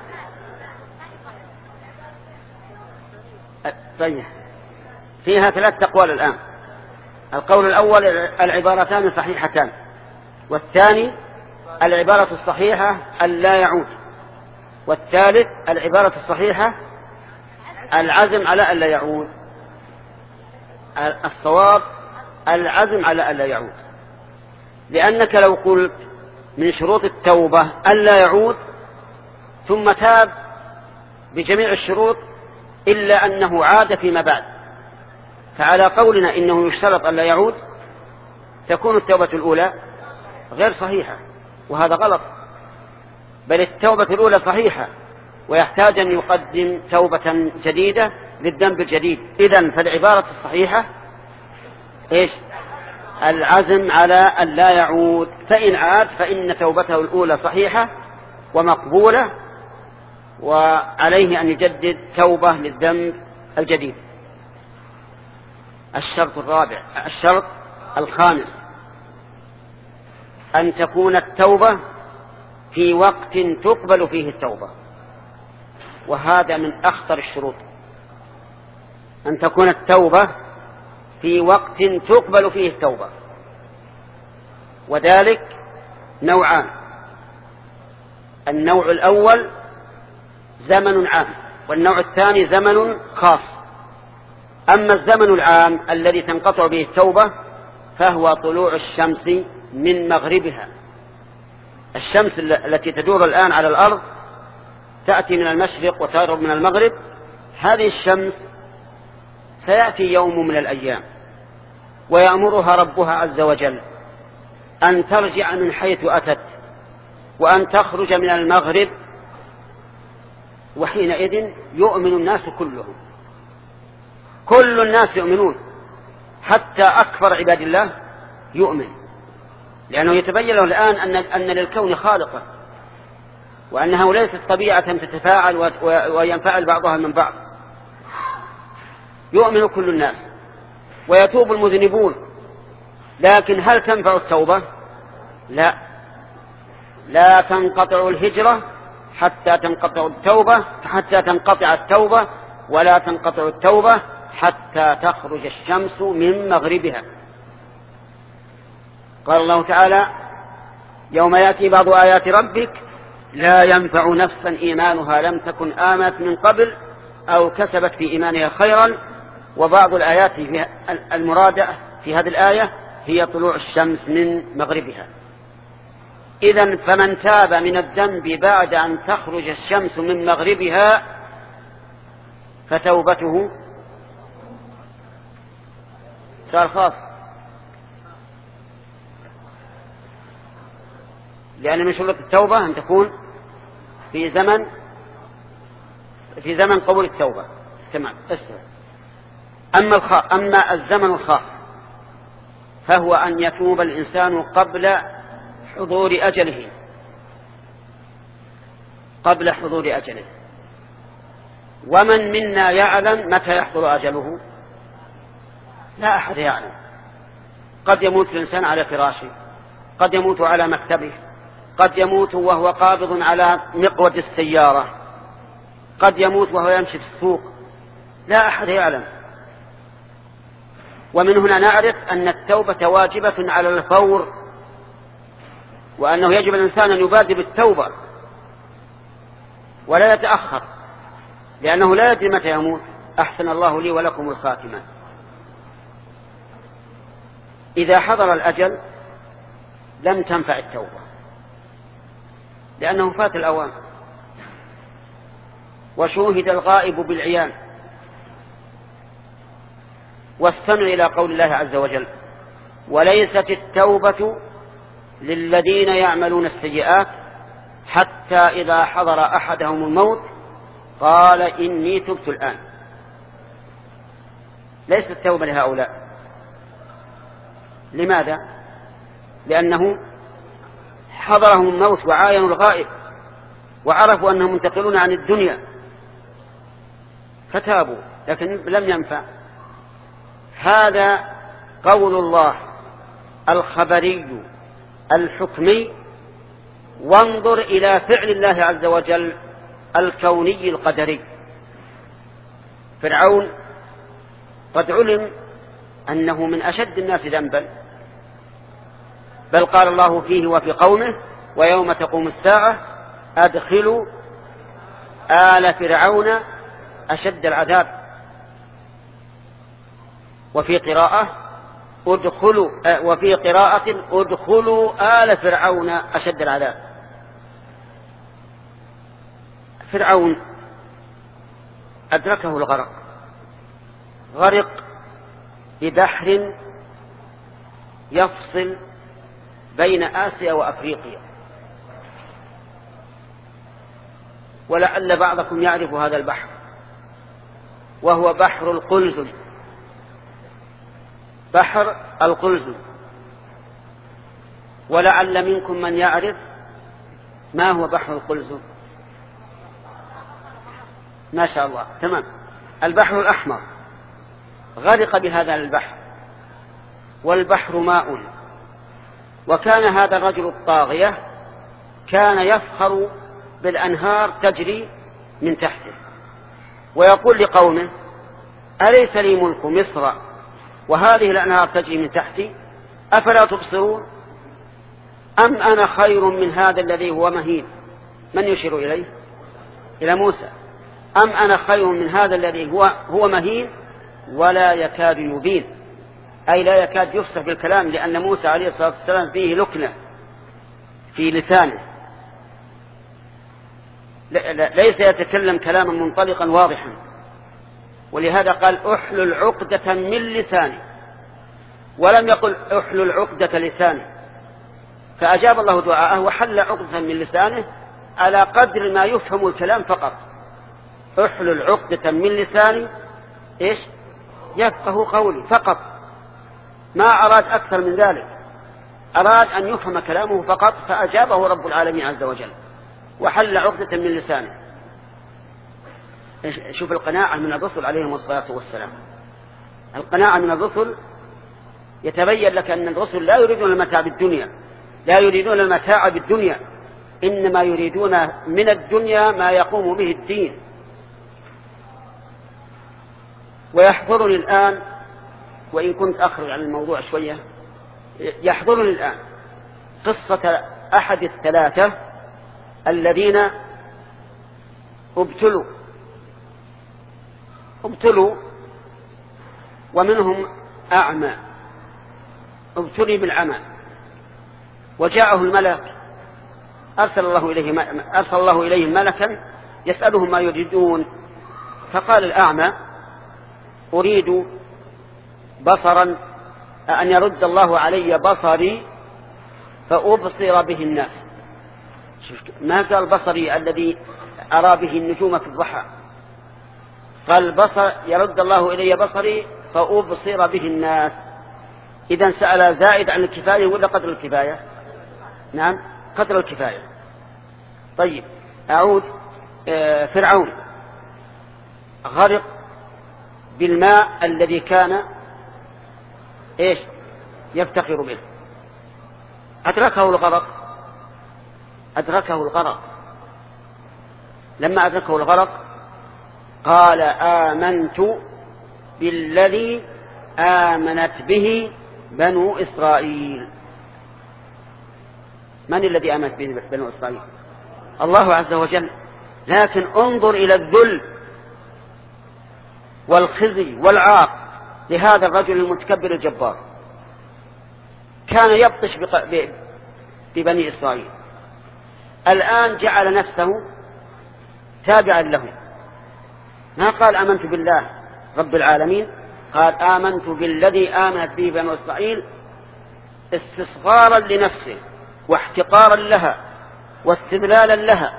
طيب فيها ثلاث أقوال الآن. القول الأول العبارتان صحيحتان، والثاني العبارة الصحيحة ألا يعود، والثالث العبارة الصحيحة العزم على ألا يعود. الصواب العزم على ألا يعود، لأنك لو قلت من شروط التوبة ألا يعود ثم تاب بجميع الشروط إلا أنه عاد فيما بعد، فعلى قولنا إنه يشترط ألا يعود تكون التوبة الأولى غير صحيحة، وهذا غلط، بل التوبة الأولى صحيحة ويحتاج أن يقدم توبة جديدة للذنب الجديد. إذن فالعبارة الصحيحة إيش؟ العزم على أن لا يعود، فإن عاد فإن توبته الأولى صحيحة ومقبولة وعليه أن يجدد توبة للذنب الجديد. الشرط الرابع الشرط الخامس أن تكون التوبة في وقت تقبل فيه التوبة، وهذا من أخطر الشروط، أن تكون التوبة في وقت تقبل فيه التوبة، وذلك نوعان. النوع الأول زمن عام، والنوع الثاني زمن خاص. أما الزمن العام الذي تنقطع به التوبة فهو طلوع الشمس من مغربها. الشمس التي تدور الآن على الأرض تأتي من المشرق وتغرب من المغرب، هذه الشمس سيأتي يوم من الأيام ويأمرها ربها عز وجل أن ترجع من حيث أتت وأن تخرج من المغرب، وحينئذ يؤمن الناس كلهم، كل الناس يؤمنون، حتى أكبر عباد الله يؤمن، لأنه يتبين له الآن أن, أن للكون خالقا، وأنه ليست طبيعة تتفاعل وينفعل بعضها من بعض. يؤمن كل الناس ويتوب المذنبون، لكن هل تنفع التوبة؟ لا، لا تنقطع الهجرة حتى تنقطع التوبة حتى تنقطع التوبة، ولا تنقطع التوبة حتى تخرج الشمس من مغربها. قال الله تعالى: يوم يأتي بعض آيات ربك لا ينفع نفسا إيمانها لم تكن آمنت من قبل أو كسبت في إيمانها خيرا. وبعض الآيات المرادة في هذه الآية هي طلوع الشمس من مغربها. إذن فمن تاب من الذنب بعد أن تخرج الشمس من مغربها فتوبته صار خاص، لأن من شروط التوبة أن تكون في زمن في زمن قبول التوبة. تمام. اسمع. أما الخ... أما الزمن الخاص فهو أن يتوب الإنسان قبل حضور أجله قبل حضور أجله. ومن منا يعلم متى يحضر أجله؟ لا أحد يعلم. قد يموت الإنسان على فراشه، قد يموت على مكتبه، قد يموت وهو قابض على مقود السيارة، قد يموت وهو يمشي في السوق، لا أحد يعلم. ومن هنا نعرف أن التوبة واجبة على الفور، وأنه يجب الإنسان أن يبادر بالتوبة ولا يتأخر، لأنه لا يدري متى يموت. أحسن الله لي ولكم الخاتمة. إذا حضر الأجل لم تنفع التوبة، لأنه فات الأوان وشوهد الغائب بالعيان. واستمع إلى قول الله عز وجل: وليست التوبة للذين يعملون السيئات حتى إذا حضر أحدهم الموت قال إني تبت الآن. ليست التوبة لهؤلاء. لماذا؟ لأنه حضرهم الموت وعاينوا الغائب وعرفوا أنهم منتقلون عن الدنيا فتابوا، لكن لم ينفع. هذا قول الله الخبري الحكمي، وانظر إلى فعل الله عز وجل الكوني القدري. فرعون قد علم أنه من أشد الناس ذنبا، بل قال الله فيه وفي قومه ويوم تقوم الساعة أدخلوا آل فرعون أشد العذاب. وفي قراءة ادخلوا وفي قراءة ادخلوا آل فرعون أشد العذاب. فرعون أدركه الغرق، غرق ببحر يفصل بين آسيا وأفريقيا، ولعل بعضكم يعرف هذا البحر، وهو بحر القلزم، بحر القلزم. ولعل منكم من يعرف ما هو بحر القلزم. ما شاء الله، تمام. البحر الأحمر غرق بهذا البحر، والبحر ماء. وكان هذا الرجل الطاغية كان يفخر بالأنهار تجري من تحته، ويقول لقومه أليس لي ملك مصر وهذه الأنهار تجري من تحتي أفلا تبصرون؟ أم أنا خير من هذا الذي هو مهين؟ من يشير إليه؟ إلى موسى. أم أنا خير من هذا الذي هو, هو مهين ولا يكاد يبين، أي لا يكاد يفصح بالكلام، لأن موسى عليه الصلاة والسلام فيه لكنة في لسانه، ليس يتكلم كلاما منطلقا واضحا. ولهذا قال احلل عقدة من لساني، ولم يقل احلل عقدة لساني. فأجاب الله دعاءه وحل عقدة من لسانه على قدر ما يفهم الكلام فقط. احلل عقدة من لساني ايش؟ يفقه قولي فقط، ما أراد أكثر من ذلك، أراد أن يفهم كلامه فقط، فأجابه رب العالمين عز وجل وحل عقدة من لسانه. شوف القناعة من الرسل عليهم الصلاة والسلام. القناعة من الرسل يتبين لك أن الرسل لا يريدون المتاع بالدنيا، لا يريدون المتاع بالدنيا، إنما يريدون من الدنيا ما يقوم به الدين. ويحضرني الآن، وإن كنت أخرج عن الموضوع شوية، يحضرني الآن قصة أحد الثلاثة الذين ابتلوا ابتلوا ومنهم أعمى، ابتلي بالعمى، وجاءه الملك، أرسل الله إليه أرسل الله إليهم ملكا يسألهم ما يريدون. فقال الأعمى أريد بصرا، أن يرد الله علي بصري فأبصر به الناس. ما قال بصري الذي أرى به النجوم في الضحى، قال بصر يرد الله إلي بصري فأبصر به الناس. إذن سأل زائد عن الكفاية ولا قدر الكفاية؟ نعم قدر الكفاية. طيب أعود. فرعون غرق بالماء الذي كان إيش يفتخر به، أدركه الغرق أدركه الغرق لما أدركه الغرق قال آمنت بالذي آمنت به بنو إسرائيل. من الذي آمنت به بنو إسرائيل؟ الله عز وجل. لكن انظر إلى الذل والخزي والعار لهذا الرجل المتكبر الجبار، كان يبطش ببني إسرائيل، الآن جعل نفسه تابعا له. ما قال آمنت بالله رب العالمين، قال آمنت بالذي آمنت به بنو إسرائيل استصغارا لنفسه واحتقارا لها واستذلالا لها،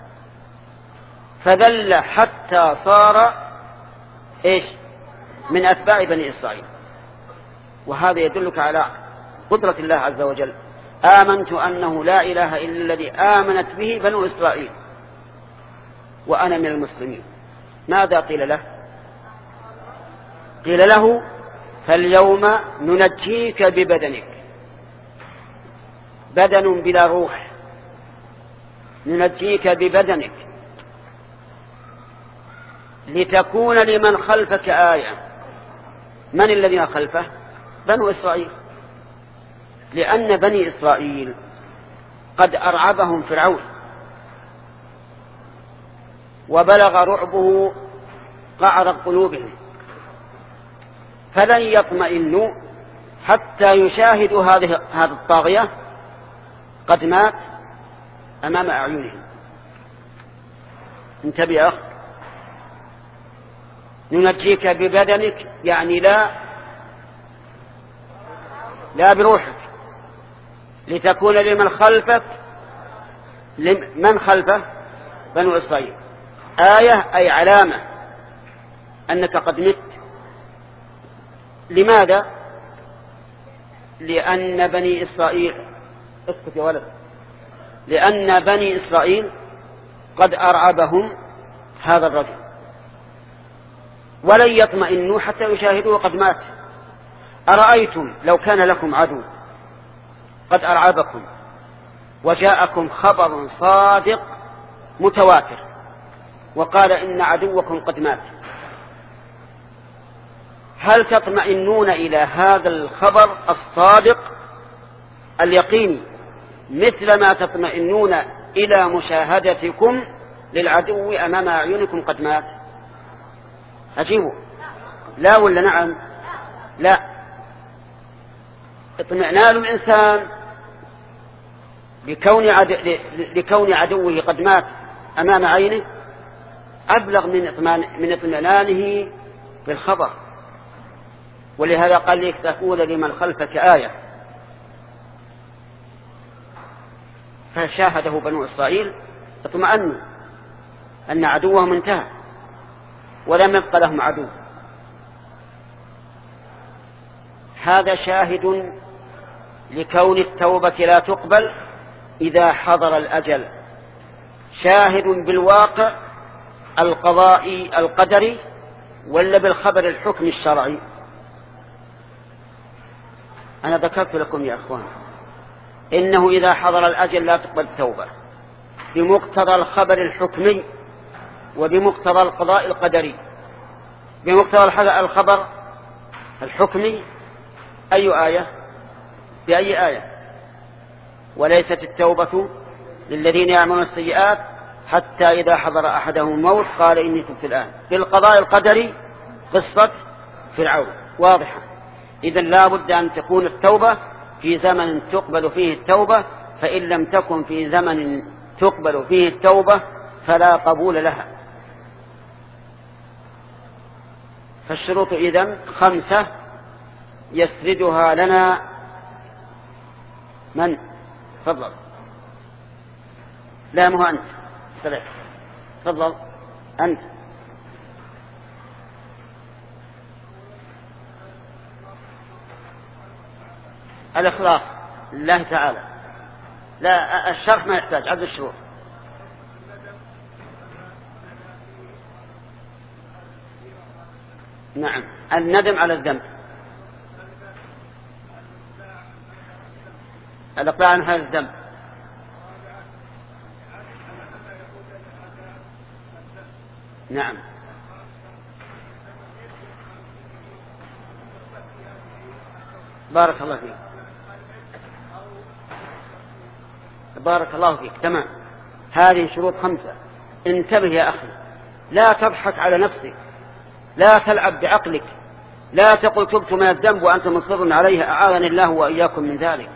فذل حتى صار إيش من أتباع بني إسرائيل. وهذا يدلك على قدرة الله عز وجل. آمنت أنه لا إله إلا الذي آمنت به بنو إسرائيل وأنا من المسلمين. ماذا قيل له؟ قيل له فاليوم ننجيك ببدنك، بدن بلا روح، ننجيك ببدنك لتكون لمن خلفك آية. من الذين خلفه؟ بنو إسرائيل، لأن بني إسرائيل قد أرعبهم فرعون وبلغ رعبه قعر قلوبهم، فلن يطمئنوا حتى يشاهدوا هذه هذه الطاغية قد مات أمام أعينهم. انتبه يا أخ، ننجيك ببدنك يعني لا لا بروحك، لتكون لمن خلفك، من خلفه بنو إسرائيل، آية أي علامة أنك قد مت. لماذا؟ لأن بني إسرائيل اسكت يا ولد لأن بني إسرائيل قد أرعبهم هذا الرجل، ولن يطمئنوا حتى يشاهدوا قد مات. أرأيتم لو كان لكم عدو قد أرعبكم وجاءكم خبر صادق متواتر وقال إن عدوكم قد مات، هل تطمئنون إلى هذا الخبر الصادق اليقيني مثل ما تطمئنون إلى مشاهدتكم للعدو أمام أعينكم قد مات؟ أجيبوا لا ولا نعم؟ لا. اطمئنان الإنسان لكون, عدو لكون عدوه قد مات أمام عينه أبلغ من اطمئنانه بالخبر، ولهذا قال لك تكون لمن خلفك آية. فشاهده بنو إسرائيل اطمأنوا أن عدوهم انتهى ولم يبق لهم عدو. هذا شاهد لكون التوبة لا تقبل إذا حضر الأجل، شاهد بالواقع القضائي القدري ولا بالخبر الحكم الشرعي؟ أنا ذكرت لكم يا أخوان إنه إذا حضر الأجل لا تقبل التوبة بمقتضى الخبر الحكمي وبمقتضى القضاء القدري. بمقتضى الخبر الحكمي أي آية؟ بأي آية؟ وليست التوبة للذين يعملون السيئات حتى إذا حضر أحدهم الموت قال إني تبت الآن. بالقضاء القدري قصة فرعون واضحة. إذن لا بد أن تكون التوبة في زمن تقبل فيه التوبة، فإن لم تكن في زمن تقبل فيه التوبة فلا قبول لها. فالشروط إذن خمسة يسردها لنا من؟ تفضل. لا مو أنت سلام. تفضل أنت. الإخلاص لله تعالى. لا الشرح ما يحتاج، عبد الشروط. نعم الندم على الذنب، الإقلاع عن هذا الذنب. نعم بارك الله فيك، بارك الله فيك. تمام، هذه شروط خمسة. انتبه يا أخي، لا تضحك على نفسك، لا تلعب بعقلك، لا تقل تبت من الذنب وأنت مصر عليها، أعاذني الله وإياكم من ذلك.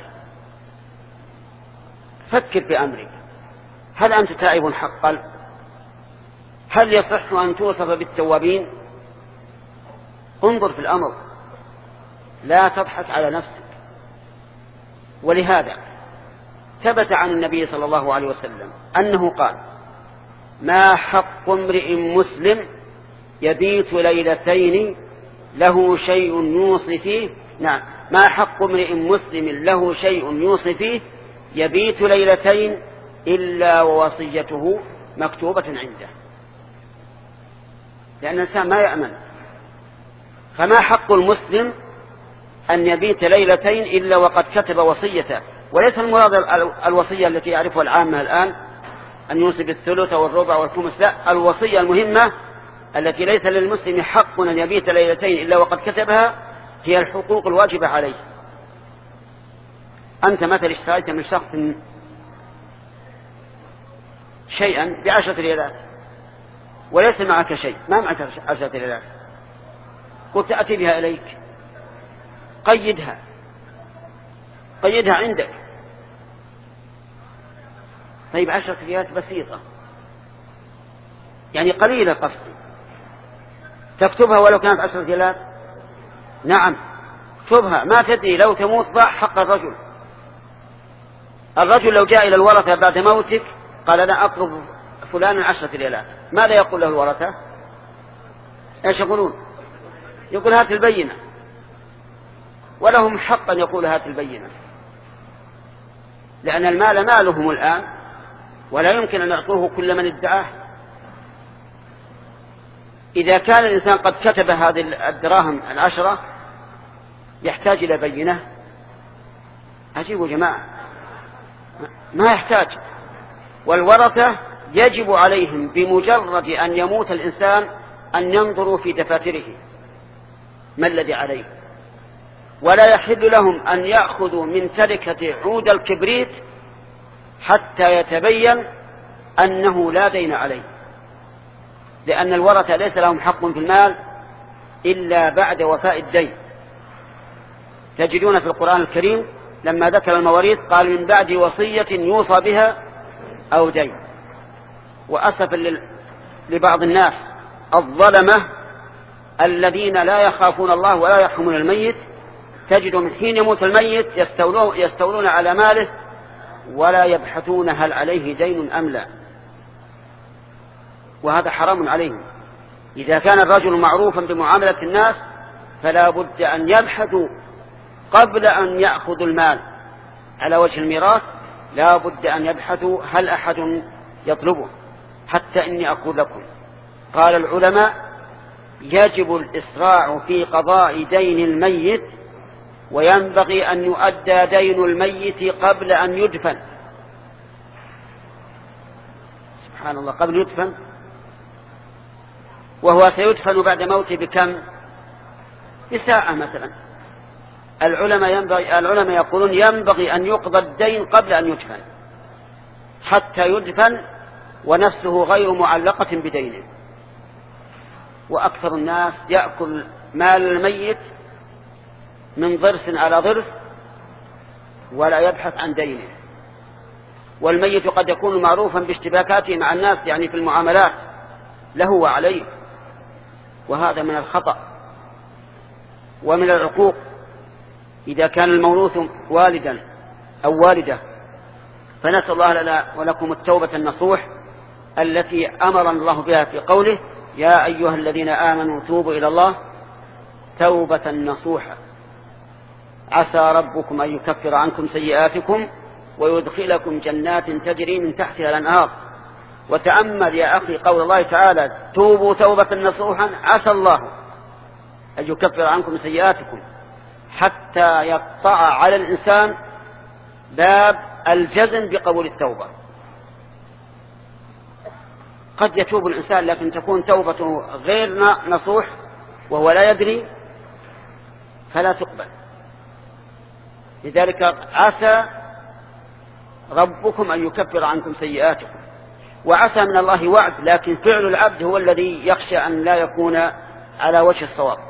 فكر في أمرك، هل أنت تائب حقا؟ هل يصح أن توصف بالتوابين؟ انظر في الأمر، لا تضحك على نفسك. ولهذا ثبت عن النبي صلى الله عليه وسلم أنه قال: ما حق امرئ مسلم يبيت ليلتين له شيء يوصي فيه نعم ما حق امرئ مسلم له شيء يوصي فيه يبيت ليلتين إلا ووصيته مكتوبة عنده. لأن الإنسان ما يأمن، فما حق المسلم أن يبيت ليلتين إلا وقد كتب وصيته، وليس المراد الوصية التي يعرفها العامة الآن أن ينصب الثلث والربع والخمس، لا، الوصية المهمة التي ليس للمسلم حق أن يبيت ليلتين إلا وقد كتبها هي الحقوق الواجبة عليه. أنت مثلا اشتريت من شخص شيئا بعشرة ريالات وليس معك شيء، ما معك عشرة ريالات، قلت أتي بها إليك، قيدها قيدها عندك. طيب عشرة ريالات بسيطة يعني قليلة قصدي، تكتبها ولو كانت عشرة ريالات؟ نعم اكتبها، ما تدري لو تموت ضاع حق الرجل. الرجل لو جاء إلى الورثة بعد موتك قال أنا أطلب فلانا عشرة ريالات، ماذا يقول له الورثة؟ ايش يقولون؟ يقول هات البينة، ولهم حق أن يقول هات البينة، لأن المال مالهم الآن ولا يمكن أن يعطوه كل من ادعاه. إذا كان الإنسان قد كتب هذه الدراهم العشرة يحتاج إلى بينة؟ عجيب يا جماعة، ما يحتاج. والورثة يجب عليهم بمجرد أن يموت الإنسان أن ينظروا في دفاتره ما الذي عليه، ولا يحل لهم أن يأخذوا من تركة عود الكبريت حتى يتبين أنه لا دين عليه، لأن الورثة ليس لهم حق في المال إلا بعد وفاء الدين. تجدون في القرآن الكريم لما ذكر المواريث قال من بعد وصية يوصى بها أو دين. وأسفا لبعض الناس الظلمة الذين لا يخافون الله ولا يرحمون الميت، تجد من حين يموت الميت يستولون, يستولون على ماله ولا يبحثون هل عليه دين أم لا، وهذا حرام عليهم. إذا كان الرجل معروفا بمعاملة الناس فلا بد أن يبحثوا قبل أن يأخذوا المال على وجه الميراث، لا بد أن يبحثوا هل أحد يطلبه. حتى إني أقول لكم قال العلماء يجب الإسراع في قضاء دين الميت، وينبغي أن يؤدى دين الميت قبل أن يدفن. سبحان الله، قبل يدفن، وهو سيدفن بعد موته بكم؟ بساعة مثلا. العلماء, ينبغي العلماء يقولون ينبغي أن يقضى الدين قبل أن يدفن حتى يدفن ونفسه غير معلقة بدينه. وأكثر الناس يأكل مال الميت من ضرس على ضرس ولا يبحث عن دينه، والميت قد يكون معروفا باشتباكاته مع الناس يعني في المعاملات له وعليه، وهذا من الخطأ ومن العقوق. إذا كان الموروث والدا أو والدة فنسأل الله لنا ولكم التوبة النصوح التي أمر الله بها في قوله يا أيها الذين آمنوا توبوا إلى الله توبة نصوحا عسى ربكم أن يكفر عنكم سيئاتكم ويدخلكم جنات تجري من تحتها الأنهار. وتأمل يا أخي قول الله تعالى توبوا توبة نصوحا عسى الله أن يكفر عنكم سيئاتكم، حتى يقطع على الإنسان باب الجزم بقبول التوبة. قد يتوب الإنسان لكن تكون توبته غير نصوح وهو لا يدري فلا تقبل. لذلك عسى ربكم أن يكفر عنكم سيئاتكم، وعسى من الله وعد، لكن فعل العبد هو الذي يخشى أن لا يكون على وجه الصواب.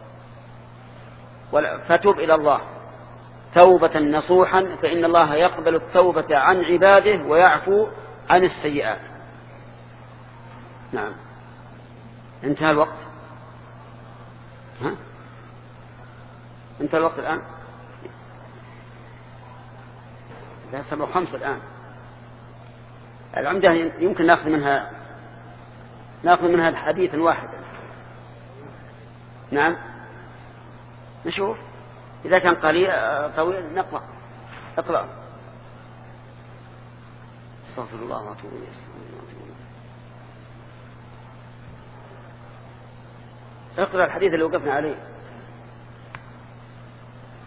فتوب إلى الله توبة نصوحا فإن الله يقبل التوبة عن عباده ويعفو عن السيئات. نعم، انتهى الوقت. ها؟ انتهى الوقت الآن. لا سبع خمسة الآن. العمدة يمكن نأخذ منها نأخذ منها حديث واحد. نعم نشوف إذا كان قليل طويل نقرأ. اقرأ. استغفر الله واتوب إليه. اقرأ الحديث اللي وقفنا عليه.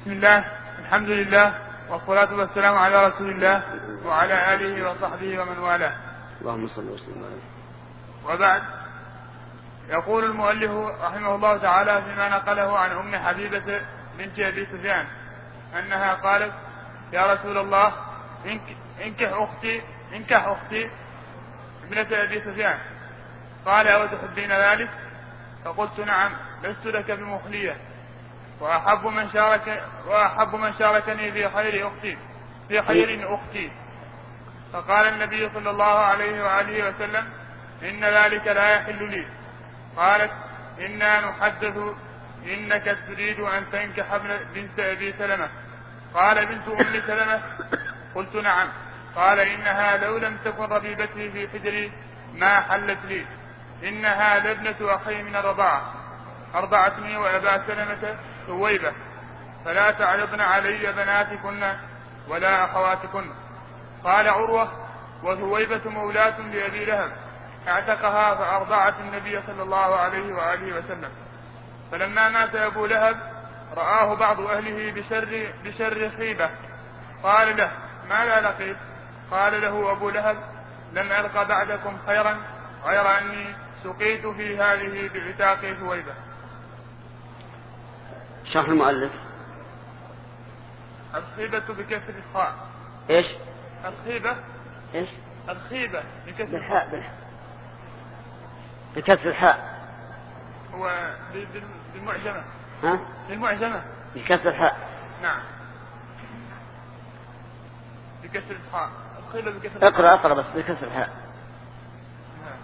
بسم الله، الحمد لله، والصلاة والسلام على رسول الله وعلى آله وصحبه ومن والاه. اللهم صل وسلم عليه. وبعد، يقول المؤلف رحمه الله تعالى فيما نقله عن أم حبيبة بنت أبي سفيان أنها قالت: يا رسول الله، انكح أختي انكح أختي ابنة أبي سفيان. قال: أو تحبين ذلك؟ فقلت: نعم، لست لك بمخلية، وأحب من شارك وأحب من شاركني في خير أختي في خير أختي. فقال النبي صلى الله عليه وآله وسلم: إن ذلك لا يحل لي. قالت: إنا نحدث إنك تريد أن تنكح بنت أبي سلمة. قال: بنت أم سلمة؟ قلت: نعم. قال: إنها لو لم تكن ربيبتي في حجري ما حلت لي، إنها لابنة أخي من الرضاعة، أرضعتني وأبا سلمة ثويبة، فلا تعرضن علي بناتكن ولا أخواتكن. قال عروة: وثويبة مولاة لأبي لهب، اعتقها فأرضعت النبي صلى الله عليه وآله وسلم. فلما مات أبو لهب رآه بعض أهله بشر, بشر خيبة. قال له: ماذا لقيت؟ قال له أبو لهب: لم ألق بعدكم خيرا غير أني سقيت في هذه بعتاق ثويبة. شرح المؤلف. الخيبة بكسر الخاء. ايش؟ الخيبة. ايش؟ الخيبة بكسر بالحاء. بالحاء بكسر الحاء. هو بالمعجمة. ها؟ بالمعجمة بكسر الحاء. نعم، بكسر الحاء. الخيبة بكسر الحاء. اقرأ اقرأ بس بكسر الحاء. نعم.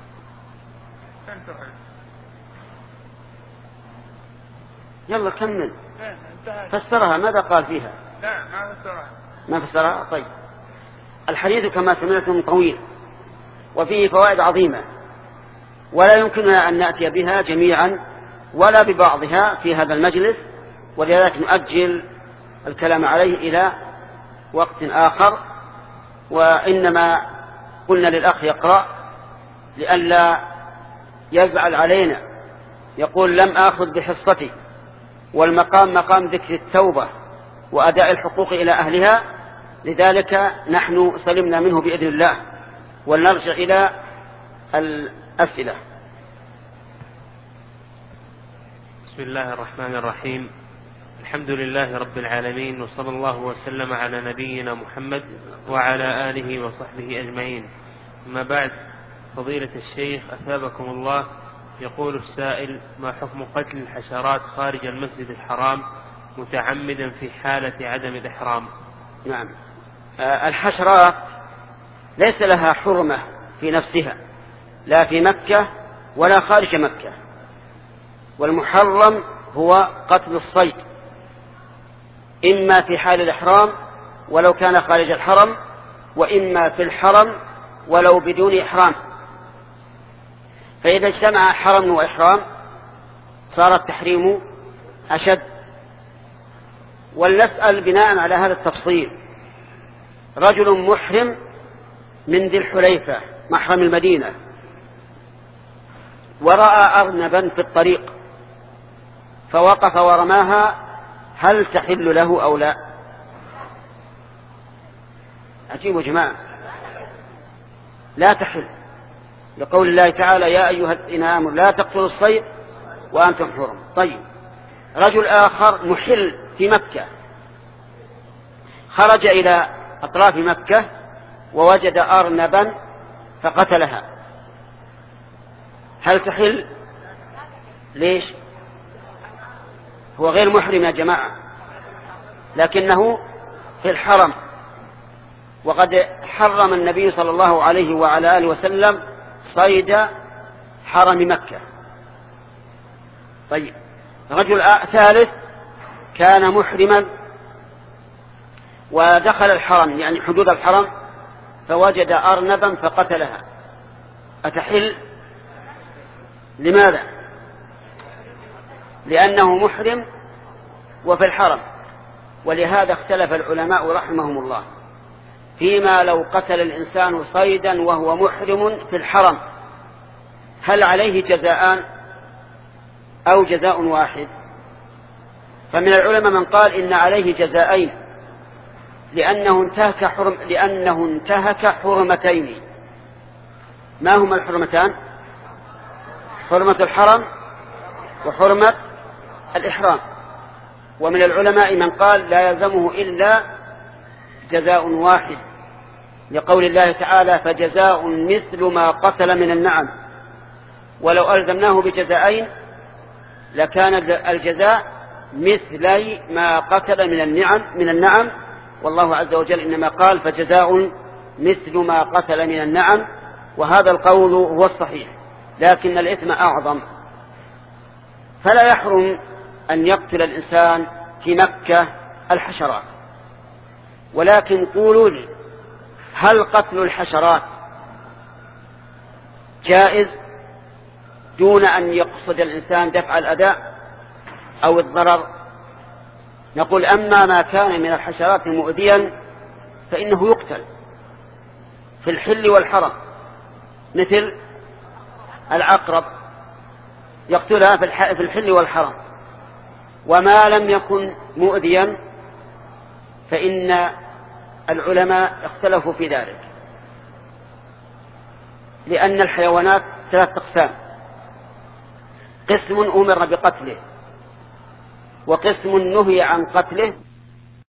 يلا كمل. لا، فسرها. ماذا قال فيها؟ لا، ما فسرها. ما فسرها؟ طيب. الحديث كما سمعتم طويل وفيه فوائد عظيمة، ولا يمكننا أن نأتي بها جميعا ولا ببعضها في هذا المجلس، ولذلك نؤجل الكلام عليه إلى وقت آخر. وإنما قلنا للأخ يقرأ لئلا يزعل علينا، يقول: لم آخذ بحصتي، والمقام مقام ذكر التوبة وأداء الحقوق إلى أهلها، لذلك نحن سلمنا منه بإذن الله. ولنرجع إلى الأسئلة. بسم الله الرحمن الرحيم. الحمد لله رب العالمين، وصلى الله وسلم على نبينا محمد وعلى آله وصحبه أجمعين. أما بعد، فضيلة الشيخ أثابكم الله، يقول السائل: ما حكم قتل الحشرات خارج المسجد الحرام متعمدا في حالة عدم الإحرام؟ نعم، الحشرات ليس لها حرمة في نفسها، لا في مكة ولا خارج مكة، والمحرم هو قتل الصيد، إما في حال الإحرام ولو كان خارج الحرم، وإما في الحرم ولو بدون إحرام. فإذا اجتمع حرم وإحرام صار التحريم أشد. ولنسأل بناء على هذا التفصيل: رجل محرم من ذي الحليفة محرم المدينة ورأى أرنبا في الطريق فوقف ورماها، هل تحل له أو لا؟ أجيبوا جماعة. لا تحل، لقول الله تعالى: يا أيها الذين آمنوا لا تقتلوا الصيد وأنتم حرم. طيب، رجل آخر محل في مكة خرج إلى أطراف مكة ووجد أرنبا فقتلها، هل تحل؟ ليش؟ هو غير محرم يا جماعة، لكنه في الحرم، وقد حرم النبي صلى الله عليه وعلى آله وسلم صيد حرم مكة. طيب، رجل ثالث كان محرما ودخل الحرم، يعني حدود الحرم، فوجد أرنبا فقتلها، أتحل؟ لماذا؟ لأنه محرم وفي الحرم. ولهذا اختلف العلماء رحمهم الله فيما لو قتل الإنسان صيدا وهو محرم في الحرم، هل عليه جزاءان أو جزاء واحد؟ فمن العلماء من قال إن عليه جزاءين لأنه انتهك حرم لأنه انتهك حرمتين. ما هما الحرمتان؟ حرمة الحرم وحرمة الإحرام. ومن العلماء من قال لا يلزمه إلا جزاء واحد لقول الله تعالى فجزاء مثل ما قتل من النعم، ولو ألزمناه بجزاءين لكان الجزاء مثلي ما قتل من النعم من النعم والله عز وجل إنما قال فجزاء مثل ما قتل من النعم، وهذا القول هو الصحيح، لكن الإثم أعظم. فلا يحرم أن يقتل الإنسان في مكة الحشرات، ولكن قولوا لي هل قتل الحشرات جائز دون أن يقصد الإنسان دفع الأذى أو الضرر؟ نقول أما ما كان من الحشرات مؤذيا فإنه يقتل في الحل والحرم، مثل العقرب يقتلها في الحل والحرم. وما لم يكن مؤذيا فإن العلماء اختلفوا في ذلك، لأن الحيوانات ثلاث أقسام: قسم أمر بقتله، وقسم نهي عن قتله،